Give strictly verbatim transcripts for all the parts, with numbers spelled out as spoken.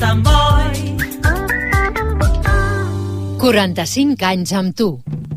Samboy. quaranta-cinc anys amb tu.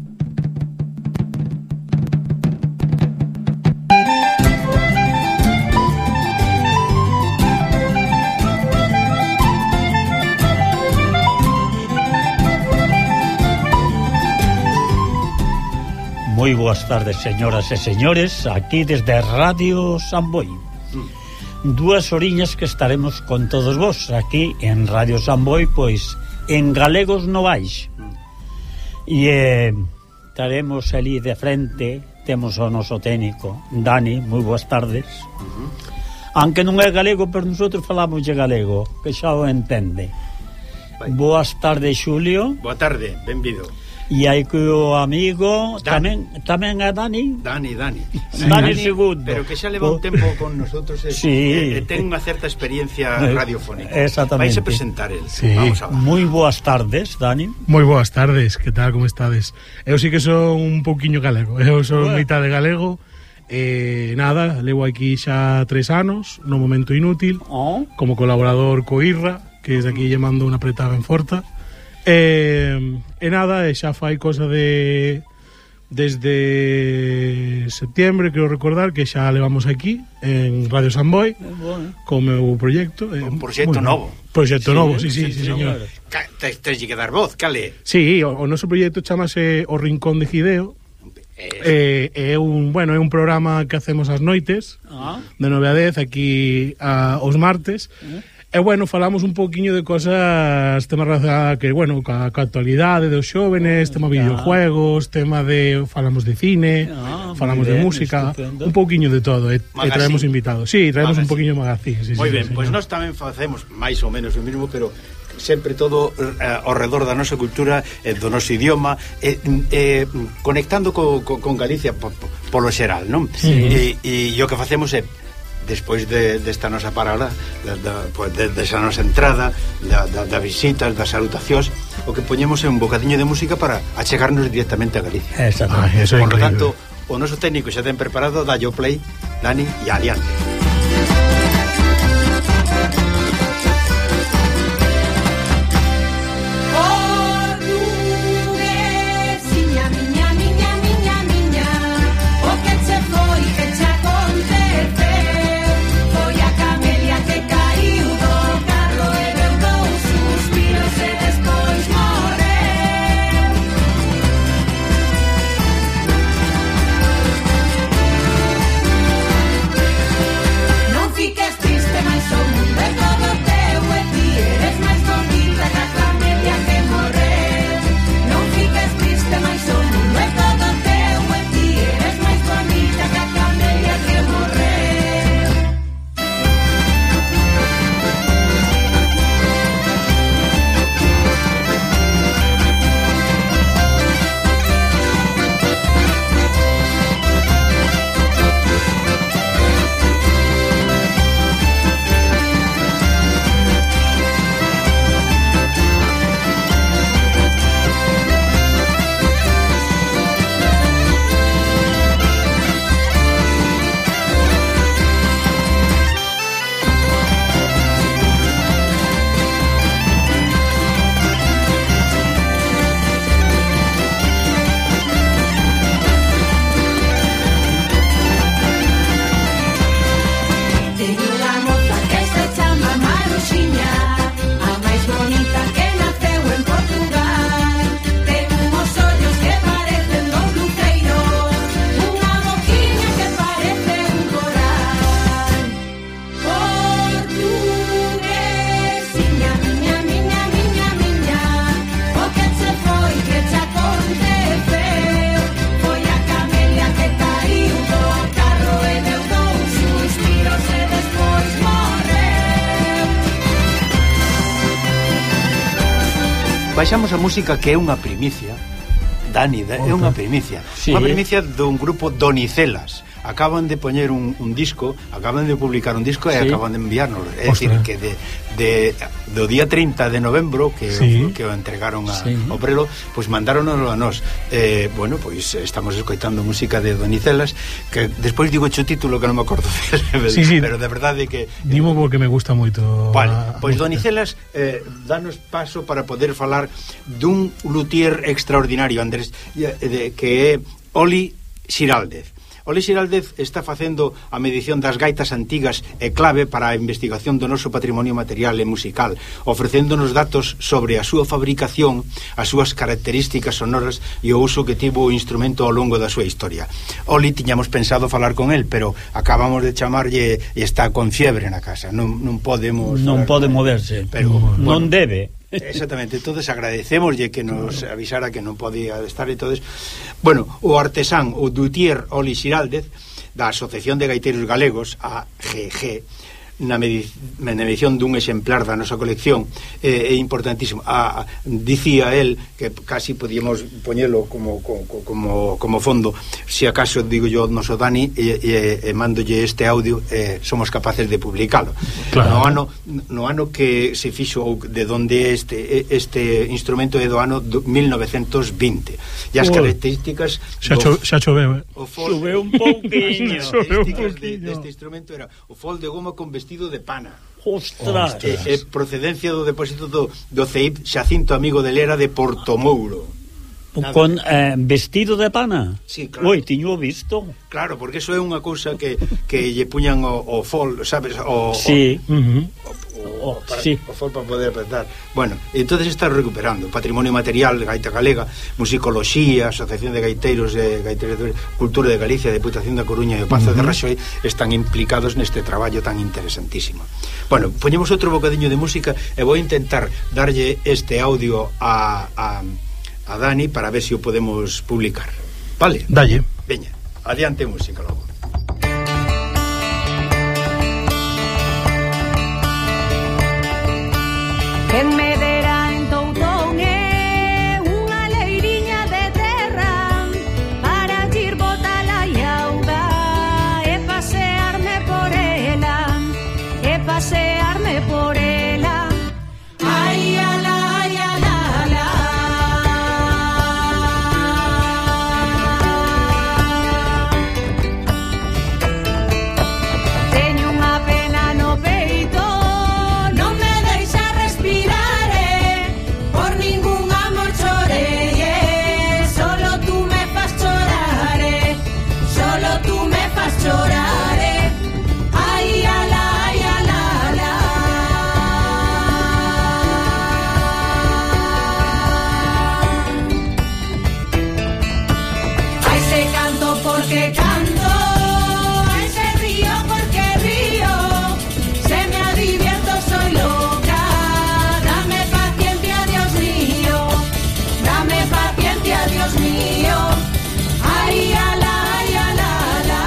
Moi boas tardes, señoras e señores, aquí desde Radio Samboy. Dúas horiñas que estaremos con todos vos aquí en Radio Samboy, pois en Galegos Novais. E eh, estaremos ali de frente, temos o noso técnico Dani, moi boas tardes. Uh-huh. Aunque non é galego, pero nosotros falamos de galego, que xa o entende. Vai. Boas tardes, Xulio. Boa tarde, benvido. E hai que o amigo tamén tamén é Dani. Dani, Dani. Sí. Dani segundo. Pero que xa leva un tempo con nosotros e, sí. e, e ten unha certa experiencia radiofónica. Exactamente. Vais a presentar el. Sí. Vamos a ver. Moi boas tardes, Dani. Moi boas tardes, que tal, como estades? Eu sí que son un pouquiño galego. Eu son bueno. mitad de galego. E eh, nada, levo aquí xa tres anos no Momento Inútil, oh. como colaborador co Irra, que desde aquí lle mando unha apretada ben forta. E, e nada, e xa fai cosa de desde septiembre, creo recordar, que xa levamos aquí en Radio Samboy co meu proxecto. Un proxecto bueno, novo. Proxecto sí, novo, sí, sí, sí, sí, señor. Tens que dar voz, cale. Sí, o, o noso proxecto chamase O Rincón de Gideo. É eh, eh, un, bueno, é un programa que hacemos as noites, ah. de nove a dez aquí a, os martes. Uh-huh. E, bueno, falamos un poquinho de cosas, tema relacionada que, bueno, ca, ca actualidade dos xóvenes, tema videojuegos, tema de, falamos de cine, ah, falamos bien, de música, estupendo. Un poquinho de todo, e, e traemos invitados. Sí, traemos magazine. Un poquinho de magazine. Sí, moi sí, ben, sí, pois pues nós tamén facemos máis ou menos o mismo, pero sempre todo uh, ao redor da nosa cultura e do noso idioma, e, e, conectando co, co, con Galicia po, po, polo xeral, non? Sí. E, e o que facemos é, despois de, desta nosa parada, da, da, pues de, desa nosa entrada, da, da, da visitas, das salutacións, o que poñemos é un bocadiño de música para achegarnos directamente a Galicia. Exactamente. Ah, eso por lo tanto, o noso técnico xa ten preparado, dallo play, Dani, e adiante. Baixamos a música, que é unha primicia, Dani, é unha primicia. Sí. Unha primicia dun grupo Donicelas. acaban de poñer un, un disco, acaban de publicar un disco e sí. acaban de enviarnos, é dicir, que de, de, do día trinta de novembro que, sí. o, que o entregaron a, sí. ao prelo, pois mandáronos a nós. Eh, bueno, pois estamos escoitando música de Donicelas, que despois digo o título que non me acordo de, sí, sí. pero de verdade que... Dimo porque me gusta moito. Vale, pois Donicelas eh, danos paso para poder falar dun luthier extraordinario, Andrés, de, que é Oli Xiraldez. Oli Xiraldez está facendo a medición das gaitas antigas e clave para a investigación do noso patrimonio material e musical, ofrecéndonos datos sobre a súa fabricación, as súas características sonoras e o uso que tivo o instrumento ao longo da súa historia. Oli, tiñamos pensado falar con el, pero acabamos de chamarlle e está con fiebre na casa. Non, non podemos... Non pode moverse, pero bueno, non debe. Exactamente, entonces agradecémoslle que nos avisara que non podía estar e todos. Bueno, o artesán, o luthier Oli Xiraldez da Asociación de Gaiteiros Galegos, a G G, na, medic na medición dun exemplar da nosa colección, é, é importantísimo. A, a, dicía el que casi podíamos poñelo como, como, como, como fondo, se si acaso digo yo noso Dani e, e, e mandolle este audio, e somos capaces de publicalo. Claro. No ano, no ano que se fixo, ou de donde este este instrumento é do ano mil novecientos vinte, e as características xa, cho, xa choveu, eh? O fol, choveu un pouquiño. As características de, deste instrumento era o fol de goma con vestido de pana. Ostras. E, e procedencia do depósito do, do C I P Xacinto Amigo de Lera de Portomouro. Con eh, vestido de pana? Sí, claro. Oi, tiño visto. Claro, porque eso é unha cousa que, que lle puñan o, o fol, sabes? O, sí. O, uh -huh. o, o, para, sí. o fol para poder apretar. Bueno, entonces está recuperando patrimonio material, gaita galega, musicoloxía, Asociación de Gaiteiros de Gaiteiros de Cultura de Galicia, Deputación da Coruña e o Pazo uh -huh. de Raxoi están implicados neste traballo tan interesantísimo. Bueno, poñemos outro bocadiño de música e vou intentar darlle este audio a... a a Dani para ver se si o podemos publicar. Vale? Dalle. Veña, adiante música logo. En Medera, en Toutón, é unha leiriña de terra para ir botar a iauda e pasearme por ela, e pasearme por ela. Ai, ala, ai, ala, ala. Teño unha pena no peito, non me deixa respirar, eh, por ningún amor chorei, eh, solo tú me fas chorar, eh, solo tú me fas chorar, eh. Ai, ala, ai, ala, ala. Ai, se canto porque canto, ai, se río porque río, se me adivierto soy loca. Dame paciencia, Dios mío, dame paciencia, Dios mío. Ay, ala, ay, ala, ala.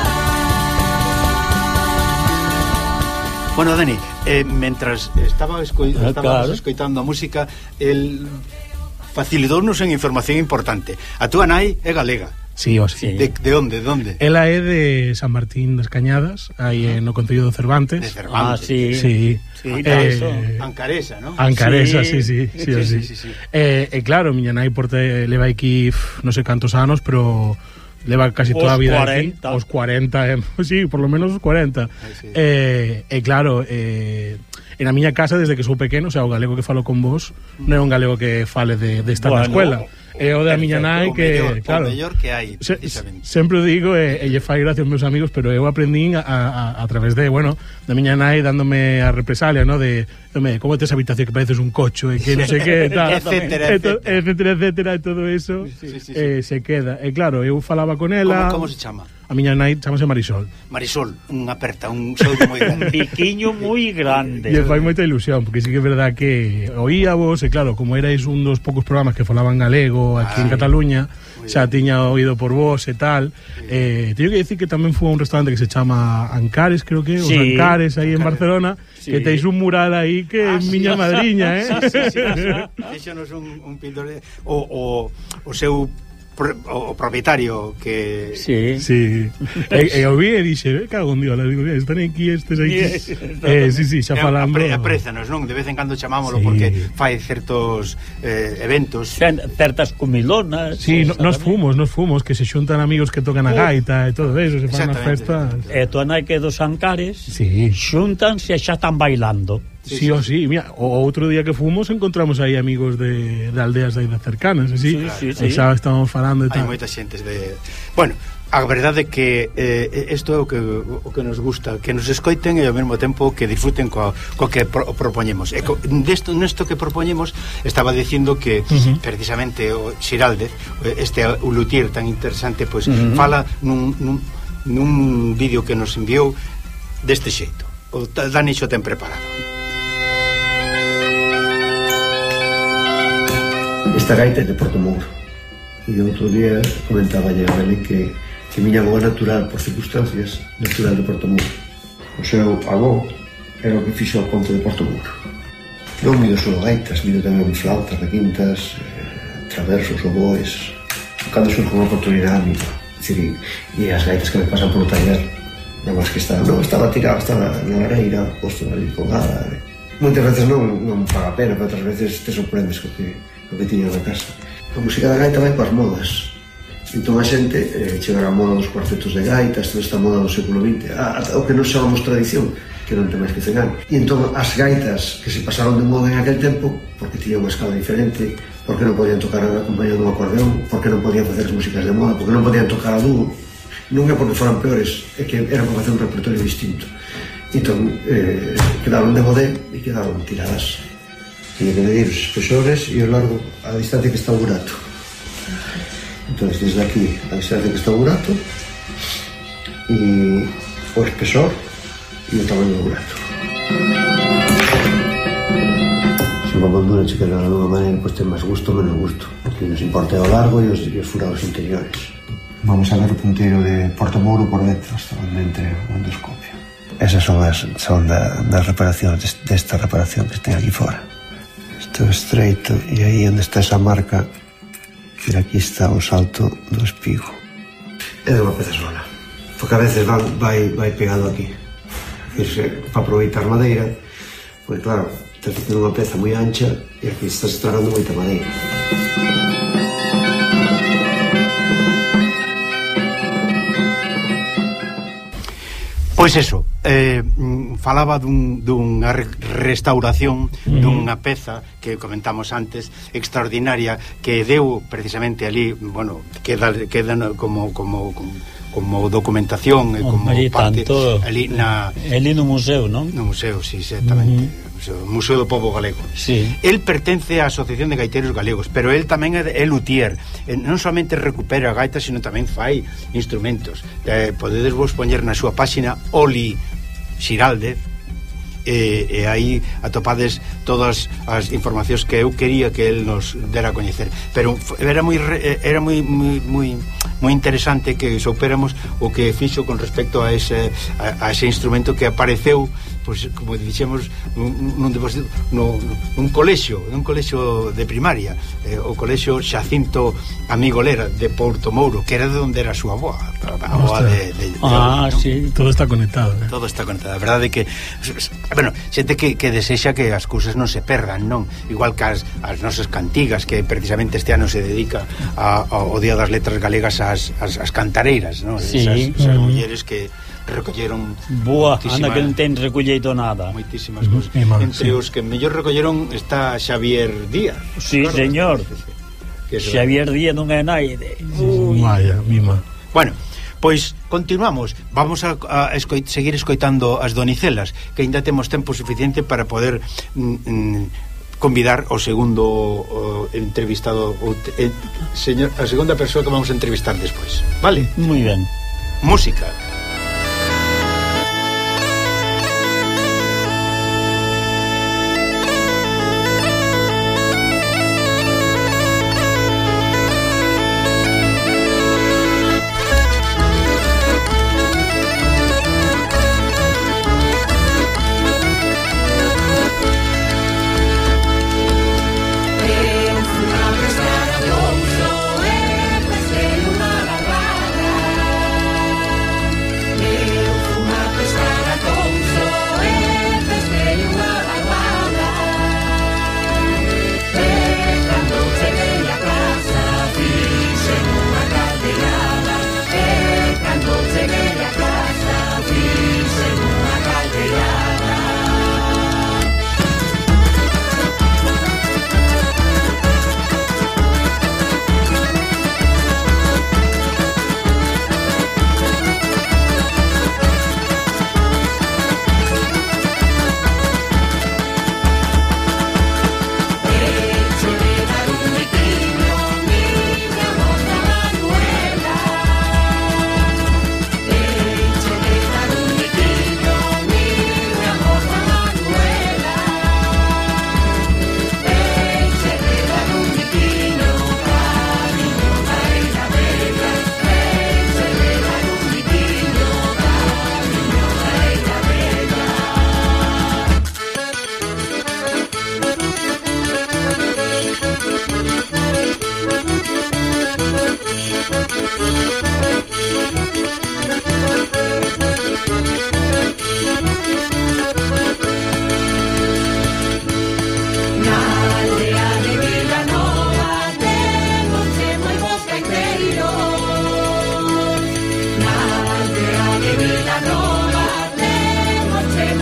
Bueno, Dani, eh, mentras estaba esco Ah, estábamos claro. escoitando a música, el facilitounos en información importante. A túa nai é galega. Sí, o sí. Sí. De, de onde, de onde? Ela é de San Martín das Cañadas, aí uh -huh. no Concello do Cervantes. De Cervantes. Ah, sí. Sí. Sí, eh, Ancaresa, ¿no? Ancaresa, sí, Sí. sí, sí, sí, Sí, sí, sí, sí. Eh, e claro, miña nai porte leva aquí pf, non sei cantos anos, pero leva casi Os toda a vida cuarenta. aquí, os cuarenta, eh, sí, por lo menos os cuarenta. Ay, sí. Eh, e claro, eh, en a miña casa desde que sou pequeno, o sea, o galego que falo con vos non é un galego que fale de, de estar Bueno, na escuela. É o da miña nai O que, mellor, claro, o mellor que hai, se, precisamente. sempre o digo e, e lle fai gracia aos meus amigos, pero eu aprendín a, a, a través de, bueno, da miña nai dándome a represalia, ¿no? De, de como tes habitación que pareces un cocho e que non sei que, tal, Etcétera, e to- etcétera. etcétera, etcétera, e todo eso Sí, sí, sí. eh, se queda. E claro, eu falaba con ela. Como, como se chama? A miña nai chamase Marisol. Marisol, unha aperta, un soldo moi Un grande. biquiño moi grande. E fai moita ilusión, porque sí que é verdad que oíavos, e claro, como erais un dos poucos programas que falaban galego aquí Ay, en Cataluña, moi xa tiña oído por vos e tal. Eh, teño que dicir que tamén foi a un restaurante que se chama Ancares, creo que, os Sí, Ancares aí en Barcelona, Sí. que teis un mural aí que é Ah, sí. miña madriña, eh? Sí, sí, sí, sí. Déxanos un, un pintor de, o, o, o seu o, o propietario que... Sí. Sí. E, e o vi e dixe, "Ve, cago en Dios", le digo, "Están aquí estes aquí." Eh, sí, sí, xa falando. Apre, aprézanos, non? De vez en cando chamámoslo Sí. porque fai certos eh, eventos. Cen- certas comilonas. Sí, no, nos tamén. fumos, nos fumos, que se xuntan amigos que tocan a gaita e todo eso, se fan as Exactamente. festas. E tu nai que dos Ancares Sí. xuntanse e xa están bailando. Sí, sí, o sí, mira, o outro día que fomos encontramos aí amigos de, de aldeas aí de cercanas, así, Sí, sí, e sí. xa estábamos falando e Hai tal. moita xentes de... Bueno, a verdade é que eh, isto é o que, o que nos gusta, que nos escoiten e ao mesmo tempo que disfruten co, co que pro, propoñemos. E co, desto, nesto que propoñemos estaba dicindo que uh-huh. precisamente o Xiraldez, este o luthier tan interesante, pois uh-huh. fala nun, nun, nun vídeo que nos enviou deste xeito. O Dani xo ten preparado. Esta gaita é de Porto Mouro e outro día comentaba a Beli que, que miña avó natural, por circunstancias, natural de Porto Mouro. O seu avó era o que fixo o ponte de Porto Mouro. Non mido solo gaitas, mido tamén flautas, requintas, eh, traversos, oboes. Cando surge unha oportunidade, mido. Decir, e as gaitas que me pasan polo taller, non máis que estaba, non, estaba tirada, estaba na lareira, posto ali colgada. Eh. Moitas veces non, non paga pena, pero outras veces te sorprendes co que o que tiña na casa. A música da gaita vai coas modas. Entón a xente eh, chegará a moda dos cuartetos de gaitas, toda esta moda do século vinte, a, a, o que non chamamos tradición, que non ten máis que cen anos. E entón as gaitas que se pasaron de moda en aquel tempo, porque tiñan unha escala diferente, porque non podían tocar acompañado dun acordeón, porque non podían facer as músicas de moda, porque non podían tocar a dúo, non é porque foran peores, é que era para facer un repertorio distinto. Entón eh, quedaron de modé e quedaron tiradas. Tiene que medir os espesores e o largo a distancia que está o burato. Entón, desde aquí a distancia que está o burato e o espesor e o tamaño do burato. Se unha moldura che queda de unha maneira, pois ten máis gusto ou menos gusto. O que nos importa é o largo e os, e os furados interiores. Vamos a ver o punteiro de Porto Mouro por dentro, hasta onde entre o endoscopio. Esas son as son da, das reparacións, desta reparación que ten aquí fora. Isto é estreito e aí onde está esa marca, que aquí está o salto do espigo. É de unha peza sola, porque a veces vai, vai, vai pegado aquí. Dicirse, para aproveitar madeira, pois claro, estás facendo unha peza moi ancha e aquí estás estragando moita madeira. Pois eso, eh, falaba dun, dunha restauración uh-huh. dunha peza que comentamos antes, extraordinaria, que deu precisamente ali, bueno, queda, queda como, como, como, como documentación e como Hombre, parte tanto, ali na... ali no museo, non? No museo, sí, exactamente. Uh-huh. O Museo do Pobo Galego. Sí. El pertence á Asociación de Gaiteiros Galegos, pero el tamén é, é luthier. Eh, non somente recupera gaitas, sino tamén fai instrumentos. Eh, podedes vos poñer na súa páxina Oli Xiraldez, e, e aí atopades todas as informacións que eu quería que el nos dera a coñecer. Pero era moi era moi moi moi moi interesante que soupéramos o que fixo con respecto a ese a, a ese instrumento que apareceu, pois, como dixemos, nun, depósito, no, nun colexio, nun colexio de primaria, eh, o colexio Xacinto Amigolera de Porto Mouro, que era de onde era a súa avoa, a avoa de, de, de Ah, ¿no? sí. Todo está conectado, eh? Todo está conectado. A verdade é que, bueno, xente que, que desexa que as cousas non se perdan, non? Igual que as, as nosas cantigas, que precisamente este ano se dedica a, ao Día das Letras Galegas ás, ás, ás cantareiras, non? Sí. Esas, esas mm. mulleres que recolleron boa, anda que non ten recolleito nada. Moitísimas cousas. Uh -huh. Entre sí. os que mellor recolleron está Xavier Díaz. Sí, claro, señor. Que Xavier Díaz non é naide. Vaya, mima. Bueno, pois continuamos. Vamos a, a escoit, seguir escoitando as donicelas, que ainda temos tempo suficiente para poder mm, convidar o segundo o, entrevistado o, el, señor, a segunda persoa que vamos a entrevistar despois. Vale? Moi ben. Música. Una pescada,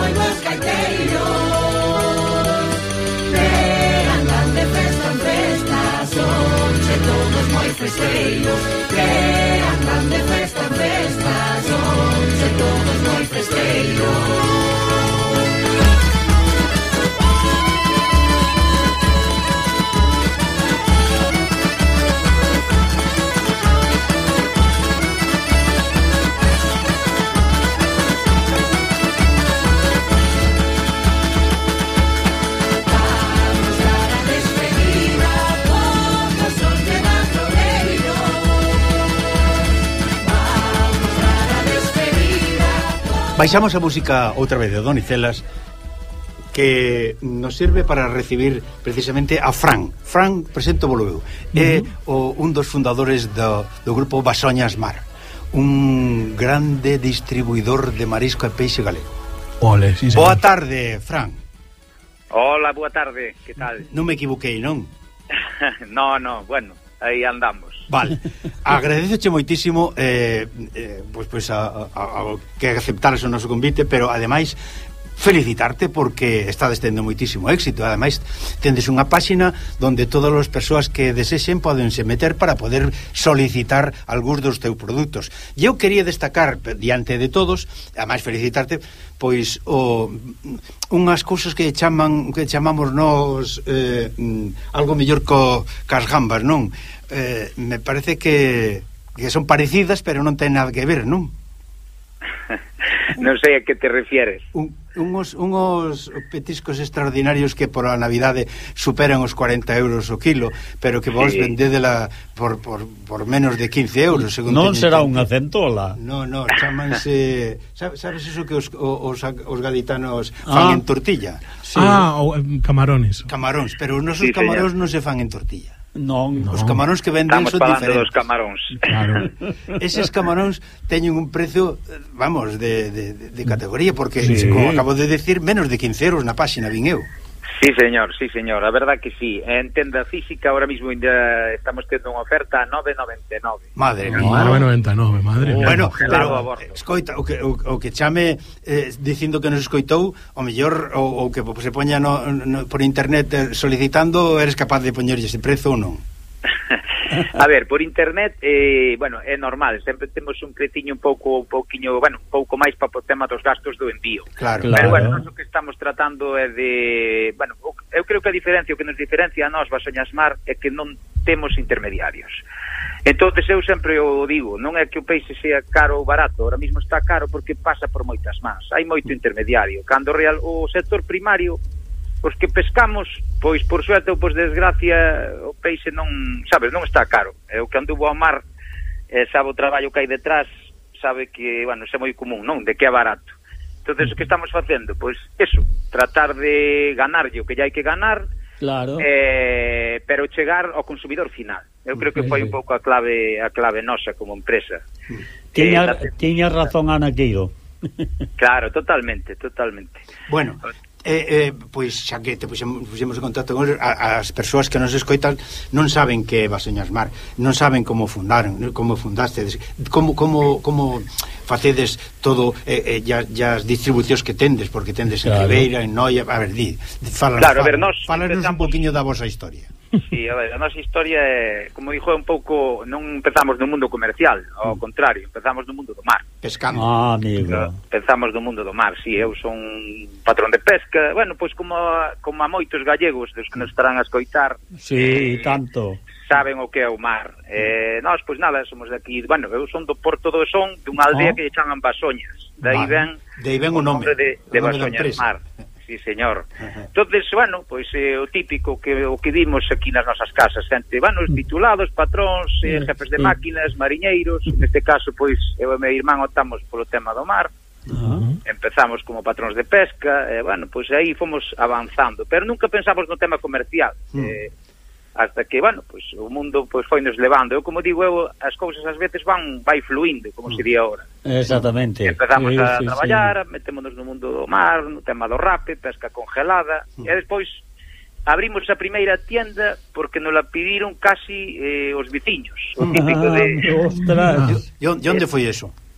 os gaiteiros. Vean grande festa en festa, sonche todos moi festeiros. Vean grande festa en festa, sonche todos moi festeiros. Baixamos a música outra vez de Donicelas, que nos sirve para recibir precisamente a Fran. Fran, presento volveu. Uh-huh. É o, un dos fundadores do, do grupo Basoñas Mar, un grande distribuidor de marisco e peixe galego. Ole, sí, boa tarde, Fran. Hola, boa tarde, que tal? Non me equivoquei, non? no, no, bueno, aí andamos. Vale, agradeceche moitísimo eh, eh, pois, pois a, a, a que aceptaras o noso convite, pero ademais felicitarte porque estades tendo moitísimo éxito. Ademais tendes unha páxina onde todas as persoas que desexen podense meter para poder solicitar algúns dos teus produtos. E eu quería destacar diante de todos, ademais felicitarte, pois o, unhas cousas que chaman que chamamos nos eh, algo mellor co cas gambas, non? Eh, me parece que, que son parecidas, pero non ten nada que ver, non? Non sei a que te refieres. Un, unhos, unhos petiscos extraordinarios que por a Navidade superan os cuarenta euros o kilo, pero que vos sí. vendédela por, por, por menos de quince euros. Non será unha centola. No, no, chamanse... Sabes, sabes eso que os, os, os galitanos fan ah. en tortilla? Sí. Ah, o, um, camarones. Camaróns, pero os nosos sí, camaróns non se fan en tortilla. Non, os camaróns que venden Estamos son diferentes. Estamos falando dos camaróns. Claro. Eses camaróns teñen un precio, vamos, de, de, de categoría, porque, sí. como acabo de decir, menos de quince euros na páxina, vin eu. Sí, señor, sí, señor, a verdad que sí. En tenda física ahora mismo ainda estamos tendo unha oferta a nove noventa e nove. Madre mía. nove noventa e nove, madre mía. Bueno, pero, escoita, o que, o, o que chame eh, dicindo que nos escoitou, o mellor, o, o que se poña no, no, por internet eh, solicitando, eres capaz de poñerlle ese prezo ou non? A ver, por internet, eh, bueno, é normal, sempre temos un cretiño un pouco, un pouquiño, bueno, un pouco máis para o tema dos gastos do envío. Claro, pero claro. bueno, nós o que estamos tratando é de, bueno, eu creo que a diferencia, o que nos diferencia a nós, Basoñas Mar, é que non temos intermediarios. Entonces eu sempre o digo, non é que o peixe sea caro ou barato, ahora mismo está caro porque pasa por moitas mans, hai moito intermediario. Cando real o sector primario, os que pescamos, pois por suerte ou por desgracia, o peixe non, sabes, non está caro. É o que anduvo ao mar, eh, sabe o traballo que hai detrás, sabe que, bueno, é moi común, non? De que é barato. Entonces, o que estamos facendo? Pois, eso, tratar de ganarlle o que ya hai que ganar, claro. eh, pero chegar ao consumidor final. Eu creo que foi un pouco a clave a clave nosa como empresa. Tiña, eh, tiña razón Ana Queiro. Claro, totalmente, totalmente. Bueno, Eh, eh, pois xa que te puxemos, puxemos en contacto con eles, a, as persoas que nos escoitan non saben que é Basoñas Mar, non saben como fundaron, como fundastedes, como, como, como facedes todo eh, eh, ya, ya as distribucións que tendes, porque tendes claro. en Ribeira, en Noia, a ver, di, falanos, claro, a ver, nos falanos empezamos... un poquinho da vosa historia. Sí, a ver, a nosa historia é, como dixo, é un pouco, non empezamos no mundo comercial, ao mm. contrario, empezamos no mundo do mar. Pescando. Ah, amigo. Empezamos no mundo do mar, si, sí, eu son patrón de pesca, bueno, pois como a, como a moitos gallegos dos que nos estarán a escoitar. Sí, eh, tanto. Saben o que é o mar. Eh, nós, pois nada, somos de aquí, bueno, eu son do Porto do Son, dunha aldea oh. que lle chaman Basoñas. De aí ven, de aí ven o nome, nome de, de nome Basoñas Mar. Sí, señor. Uh-huh. Entonces, bueno, pois eh, o típico que o que vimos aquí nas nosas casas, xente, bueno, os titulados, patróns, eh, jefes de sí. máquinas, mariñeiros, neste caso, pois, eu e meu irmán optamos polo tema do mar. Uh-huh. Empezamos como patróns de pesca, e, eh, bueno, pois aí fomos avanzando, pero nunca pensamos no tema comercial. Uh-huh. Eh, hasta que, bueno, pois o mundo pois foi nos levando. Eu, como digo, eu, as cousas ás veces van vai fluindo, como se di agora. Exactamente. Empezamos sí, a sí, traballar, sí. metémonos no mundo do mar, no tema do rape, pesca congelada, mm. e despois abrimos a primeira tienda porque nos la pediron casi eh, os veciños, o típico de... Ostras. E onde foi eso?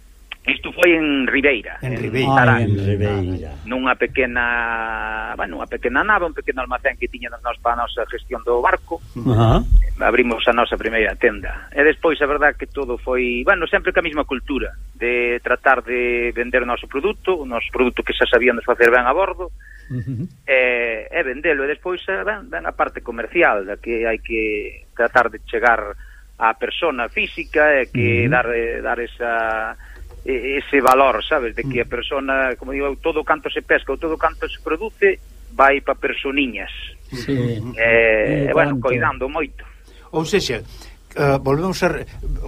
Isto foi en Ribeira. En en Ribeira. Tarán, Ah, en Ribeira. nunha pequena, bueno, unha pequena nave, un pequeno almacén que tiña nós para a nosa gestión do barco. Ajá. Abrimos a nosa primeira tenda. E despois a verdade que todo foi, bueno, sempre que a mesma cultura de tratar de vender o noso produto, o noso produto que xa sabíamos facer ben a bordo. Uh-huh. E, e vendelo, e despois ben, ben a parte comercial, da que hai que tratar de chegar á persona física e que uh-huh. dar, dar esa ese valor, sabes, de que a persona, como digo, todo canto se pesca ou todo canto se produce vai pa personiñas. Sí. E, e bueno, coidando moito. Ou sexa, uh, volvemos a...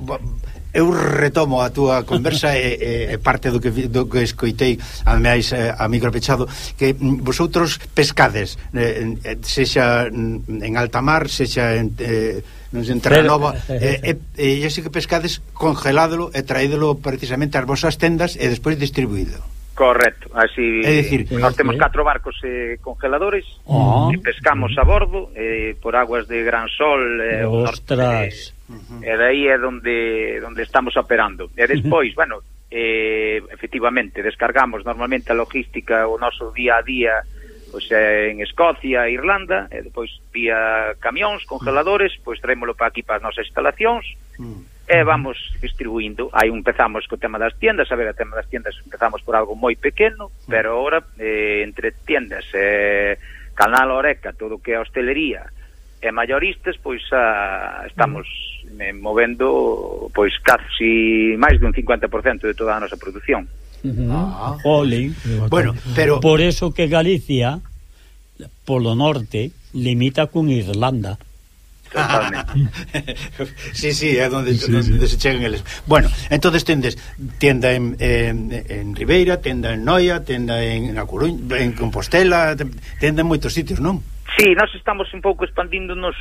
Eu retomo a túa conversa e, e parte do que do que escoitei a máis a micro pechado, que vosotros pescades eh, sexa en alta mar, sexa en eh, non sei, en Terranova, e eh, eh, eh, así que pescades congeládelo e traídelo precisamente ás vosas tendas e despois distribuído. Correcto, así é dicir, nós temos catro barcos eh, congeladores oh. e pescamos a bordo eh, por aguas de Gran Sol eh, ostras uh-huh. E daí é donde donde estamos operando. E despois, bueno, eh, efectivamente, descargamos normalmente a logística, o noso día a día, pois eh, en Escocia, Irlanda, e depois vía camións, congeladores, pois traémolo para aquí para as nosas instalacións, uh-huh. E vamos distribuindo. Aí empezamos co tema das tiendas, a ver, o tema das tiendas empezamos por algo moi pequeno, uh-huh. Pero ahora, eh, entre tiendas, eh, Canal Oreca, todo o que é hostelería, e mayoristas, pois a, estamos eh, movendo pois casi máis dun cincuenta por cento de toda a nosa produción. Uh-huh. Ah. Ole. Bueno, pero por eso que Galicia polo norte limita con Irlanda. Totalmente. Sí, sí, é onde, sí, onde sí. se chegan eles. Bueno, entonces tendes tienda en, en, en Ribeira, tenda en Noia, tenda en A Coruña, en Compostela, tenda en moitos sitios, non? Sí, nós estamos un pouco expandíndonos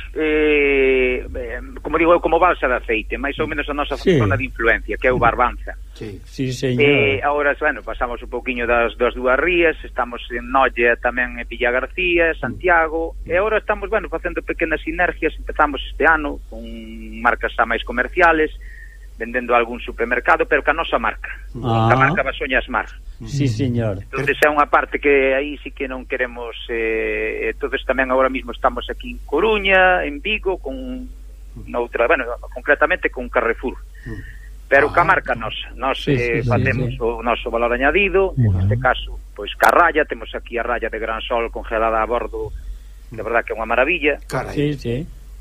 eh, eh, como digo eu, como balsa de aceite, máis ou menos a nosa sí. zona de influencia, que é o Barbanza. Sí, sí señor. Eh, agora, bueno, pasamos un pouquiño das, das dúas rías, estamos en Noia, tamén en Villa García, Santiago, mm. e agora estamos, bueno, facendo pequenas sinergias, empezamos este ano con marcas xa máis comerciales, vendendo algún supermercado, pero ca nosa marca, ah. a marca Basoñas Mar. Sí, señor. Entonces é unha parte que aí sí que non queremos, eh, entonces tamén agora mismo estamos aquí en Coruña, en Vigo, con noutra, bueno, concretamente con Carrefour. Pero ah. ca marca nosa, nós sí, eh, sí, facemos sí, sí. o noso valor añadido, uh-huh. neste caso, pois ca raya, temos aquí a raya de Gran Sol congelada a bordo, de verdad que é unha maravilla. Carai. Sí, sí.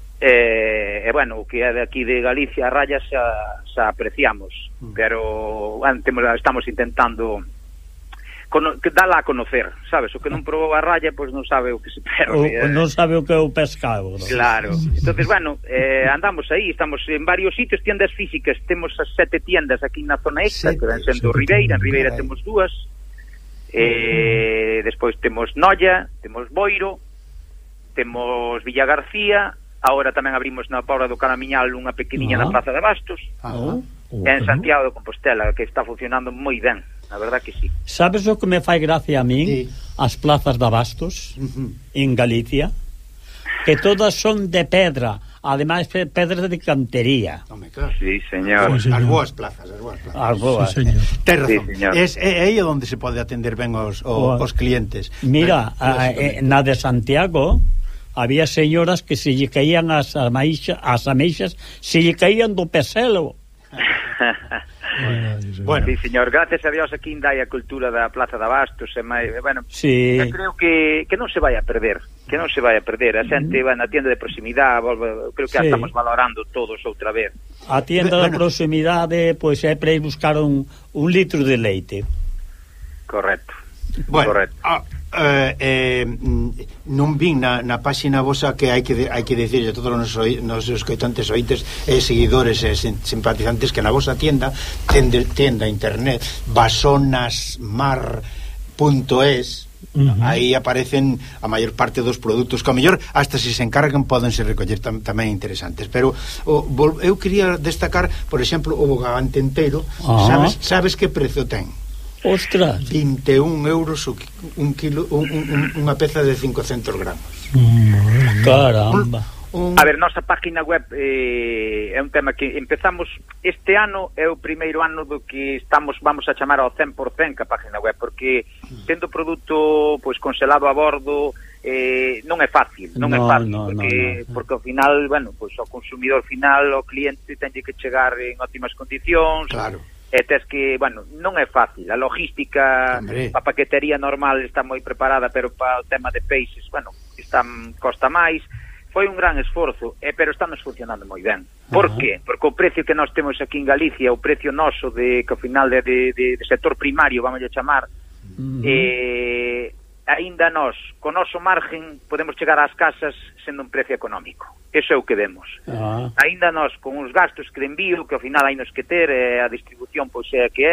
E, e bueno, o que é de aquí de Galicia a raya xa, xa apreciamos, uh-huh. pero bueno, temos, estamos intentando Cono, que dala a conocer, sabes? O que non probou a raya, pois non sabe o que se perde. O, eh. non sabe o que é o pescado, ¿no? Claro. Entonces, bueno, eh, andamos aí, estamos en varios sitios, tiendas físicas, temos as sete tiendas aquí na zona extra, que ven sendo Ribeira, en Ribeira temos dúas, eh, despois temos Noia, temos Boiro, temos Villa García, agora tamén abrimos na Pobra do Caramiñal unha pequeniña ah. na Praza de Bastos, ah. e en Santiago de Compostela, que está funcionando moi ben. A verdad que sí. Sabes o que me fai gracia a min? Sí. As plazas de abastos uh-huh. en Galicia, que todas son de pedra, ademais pedras de cantería. Home, claro. Sí, señor. Sí, As señor. boas plazas, as boas plazas. As boas. Sí, señor. Ten razón. Sí, señor. Es, é aí onde se pode atender ben os, o, os clientes. Mira, Ben, a, eh, na de Santiago había señoras que se lle caían as ameixas, as ameixas se lle caían do peselo. Bueno, sí, señor, gracias a Dios aquí ainda hai a cultura da Plaza de Abastos e mai, bueno, sí. eu creo que, que non se vai a perder que non se vai a perder, a xente vai na tienda de proximidade, volve, creo que sí. a estamos valorando todos outra vez. A tienda bueno. de proximidade, pois pues, é para ir buscar un, un litro de leite. Correcto. Bueno, Correcto. Ah, eh, eh, non vin na, na páxina vosa que hai que de, hai que decirle a todos os nosos, nosos escoitantes, ointes e seguidores e simpatizantes que na vosa tienda tende, tienda internet basonasmar punto es. Uh-huh. Aí aparecen a maior parte dos produtos que ao mellor hasta se se encargan podense recoller tam, tamén interesantes, pero o, vol, eu quería destacar, por exemplo, o bogavante entero. Uh-huh. sabes, sabes que prezo ten? Ostras, vinte e un euros un kilo, un, un, unha peza de cincocentos gramos. caramba. Un, un... A ver, nosa página web eh, é un tema que empezamos este ano, é o primeiro ano do que estamos, vamos a chamar ao cen por cen que a página web, porque tendo produto pois congelado a bordo eh, non é fácil, non no, é fácil, no, porque, no, no. porque ao final, bueno, pois ao consumidor final, ao cliente tenlle que chegar en óptimas condicións. Claro. E tes que, bueno, non é fácil. A logística, Hombre. a paquetería normal está moi preparada, pero para o tema de peixes, bueno, está, costa máis. Foi un gran esforzo, eh, pero estamos funcionando moi ben. Por uh -huh. qué? Porque o precio que nós temos aquí en Galicia, o precio noso de que ao final de, de, de, de sector primario, vamos a chamar, uh -huh. eh, aínda nós, con noso margen, podemos chegar ás casas sendo un precio económico. Eso é o que vemos. Uh -huh. Aínda nós, con os gastos que de envío, que ao final hai nos que ter, eh, a distribución pois é a que é,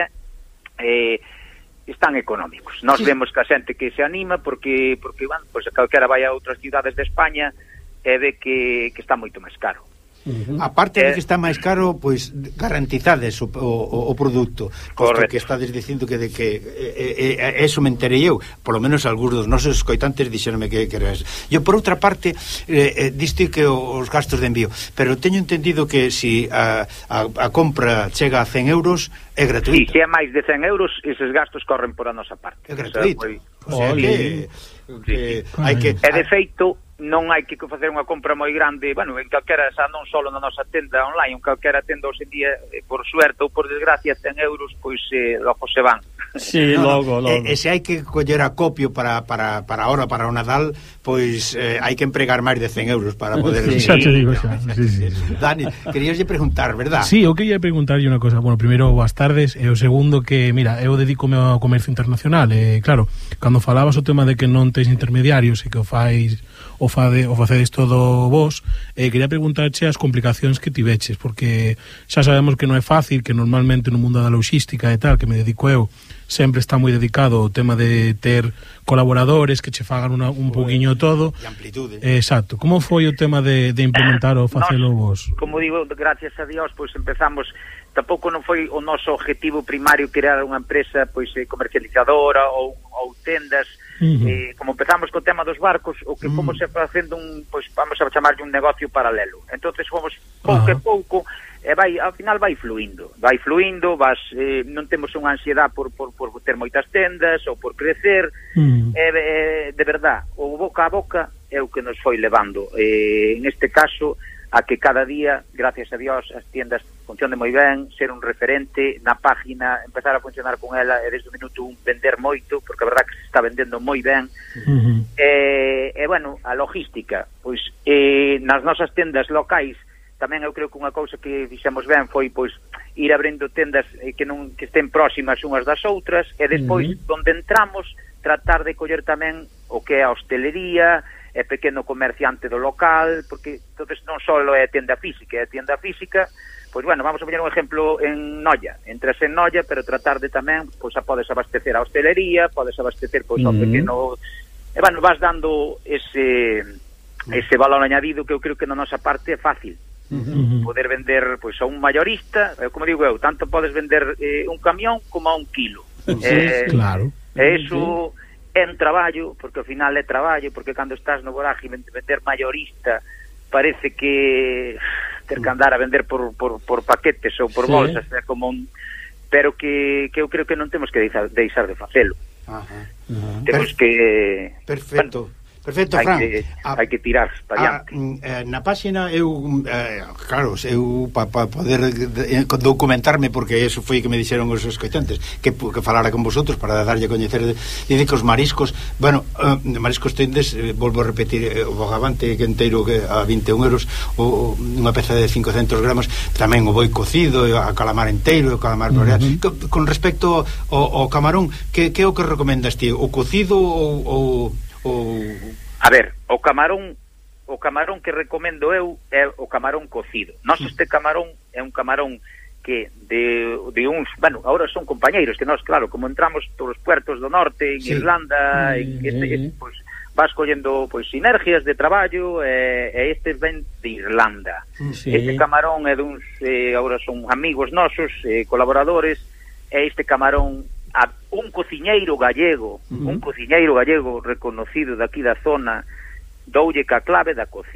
eh, están económicos. Nós sí. vemos que a xente que se anima porque, porque bueno, pois calquera vai a outras cidades de España e ve que, que está moito máis caro. Uh -huh. A parte eh, de que está máis caro, pois garantizades o, o, o produto, posto que estades dicindo que de que eh, eh, eso me enterei eu, polo menos algúns dos nosos escoitantes dixeronme que, que era eso. Eu por outra parte eh, eh, diste que os gastos de envío, pero teño entendido que si a, a, a compra chega a cen euros é gratuito. Si, se é máis de cen euros, eses gastos corren por a nosa parte. É gratuito. O sea, o sea que, que sí. hai que e de feito non hai que facer unha compra moi grande, bueno, en calquera, xa non só na nosa tenda online, en calquera tenda hoxe en día, eh, por suerte ou por desgracia, cen euros, pois eh, logo se van. Sí, no, logo, logo. E, e se hai que coller acopio para, para, para ahora, para o Nadal, pois eh, hai que empregar máis de cen euros para poder... Sí, xa te digo, xa. Sí, sí, sí. Dani, queríaslle preguntar, verdad? Sí, eu quería preguntarlle unha cosa. Bueno, primeiro, boas tardes, e o segundo que, mira, eu dedícome ao comercio internacional, e claro, cando falabas o tema de que non tes intermediarios e que o fais o, fade, o facedes todo vos, eh, quería preguntarche as complicacións que tiveches, porque xa sabemos que non é fácil, que normalmente no mundo da logística e tal, que me dedico eu, sempre está moi dedicado ao tema de ter colaboradores que che fagan una, un poquinho todo. E amplitude. Eh, exacto. Como foi o tema de, de implementar o facelo vos? Como digo, gracias a Dios, pois empezamos, tampouco non foi o noso objetivo primario crear unha empresa pois comercializadora ou, ou tendas. Uh -huh. eh, como empezamos co tema dos barcos, o que fomos uh -huh. facendo un, pois vamos a chamarlle un negocio paralelo. Entonces fomos pouco uh -huh. a pouco, e vai, ao final vai fluindo, vai fluindo, vas, eh, non temos unha ansiedade por, por, por ter moitas tendas ou por crecer. Uh -huh. eh, eh, de verdad, o boca a boca é o que nos foi levando, eh, en este caso, a que cada día, gracias a Dios, as tiendas funcionen moi ben, ser un referente na página, empezar a funcionar con ela e desde o minuto un vender moito, porque a verdad que se está vendendo moi ben. Uh -huh. e, e bueno, a logística, pois eh, nas nosas tendas locais tamén eu creo que unha cousa que fixemos ben foi pois ir abrindo tendas eh, que non que estén próximas unhas das outras, e despois, uh -huh. onde entramos, tratar de coller tamén o que é a hostelería, é pequeno comerciante do local, porque entonces non só é tienda física, é tienda física, pois bueno, vamos a poñer un exemplo en Noia, entras en Noia, pero tratar de tamén, pois a podes abastecer a hostelería, podes abastecer pois ao pequeno, e bueno, vas dando ese ese valor añadido que eu creo que na nosa parte é fácil. Uh -huh. Poder vender pois a un mayorista, como digo eu, tanto podes vender eh, un camión como a un kilo. Sí, eh, claro. E iso é un traballo, porque ao final é traballo, porque cando estás no vorágine de vender mayorista, parece que ter que andar a vender por, por, por paquetes ou por sí. bolsas, é como un... pero que, que eu creo que non temos que deixar, deixar de facelo. Ajá. Ajá. Temos per... que... Perfecto. Bueno, perfecto, hai Fran. Que, a, hai que tirar para diante. Eh, na páxina eu, eh, claro, eu para pa poder eh, documentarme, porque eso foi que me dixeron os escoitantes, que, que falara con vosotros para darlle a coñecer, dice que os mariscos, bueno, eh, mariscos tendes, eh, volvo a repetir, eh, o bogavante que enteiro que a vinte e un euros, o, unha peza de cincocentos gramos, tamén o boi cocido, a calamar enteiro, o calamar uh -huh. con, con respecto ao, ao camarón, que, que é o que recomendas ti? O cocido ou... ou A ver, o camarón o camarón que recomendo eu é o camarón cocido. Nós este camarón é un camarón que de, de uns, bueno, agora son compañeiros que nós, claro, como entramos todos os puertos do norte, en sí. Irlanda, mm, en este, este, pues, vas collendo pois sinergias de traballo, e, e este ven de Irlanda. Sí. Este camarón é duns, eh, agora son amigos nosos, eh, colaboradores, e este camarón a un cociñeiro gallego, uh -huh. un cociñeiro gallego reconocido daqui da zona, doulle ca clave da cocción.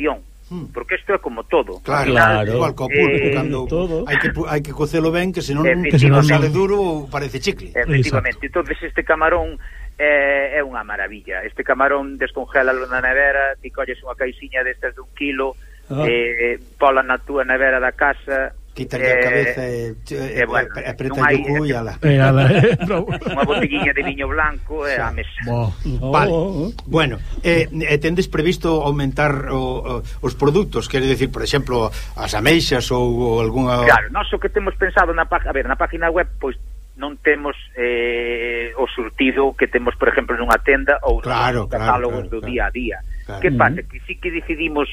porque isto é como todo. Claro, Claro. igual co pulpo, Eh, cando todo. hai que pu- hai que cocelo ben, que senón Efectivamente. que senón sale duro ou parece chicle. Efectivamente, entonces este camarón é, é unha maravilla. Este camarón descongélalo na nevera, ti colles unha caixiña destas dun kilo, Ah. eh, pola na túa nevera da casa, Quítalle eh, a cabeza e, e, eh, bueno, e apreta non hai- o cu e ala. Eh, ala, eh, no. unha botellina de viño blanco e a mesa. Bo. Vale. Oh, oh. Bueno, eh, eh, tendes previsto aumentar o, o, os produtos, quere decir, por exemplo, as ameixas ou, ou algunha... Claro, nós o que temos pensado na página, a ver, na página web, pois non temos eh, o surtido que temos, por exemplo, nunha tenda ou Claro, nos claro, catálogos claro, do claro. día a día. Claro. Que pasa? Que sí que decidimos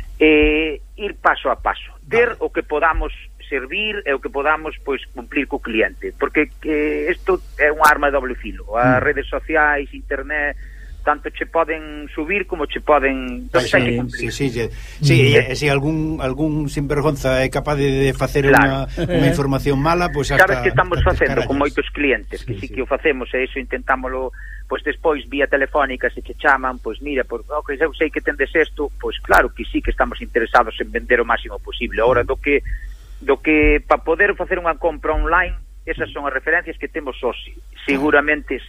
eh, ir paso a paso, ter Vale. o que podamos servir e o que podamos pois cumplir co cliente, porque eh, isto é unha arma de doble filo. As Mm. redes sociais, internet, tanto che poden subir como che poden, Ai, entonces hai que sí, cumplir. sí, sí, sí, e, e se algún algún sinvergonza é capaz de, de facer Claro. unha, unha información mala, pois pues hasta Sabes que estamos hasta facendo escarallas. con moitos clientes, que Sí, sí, sí. que o facemos e iso intentámolo, pois despois vía telefónica se che chaman, pois mira, por, oh, que eu sei que tendes isto, pois claro que sí que estamos interesados en vender o máximo posible. Ahora do que do que para poder facer unha compra online, esas son as referencias que temos hoxe. Seguramente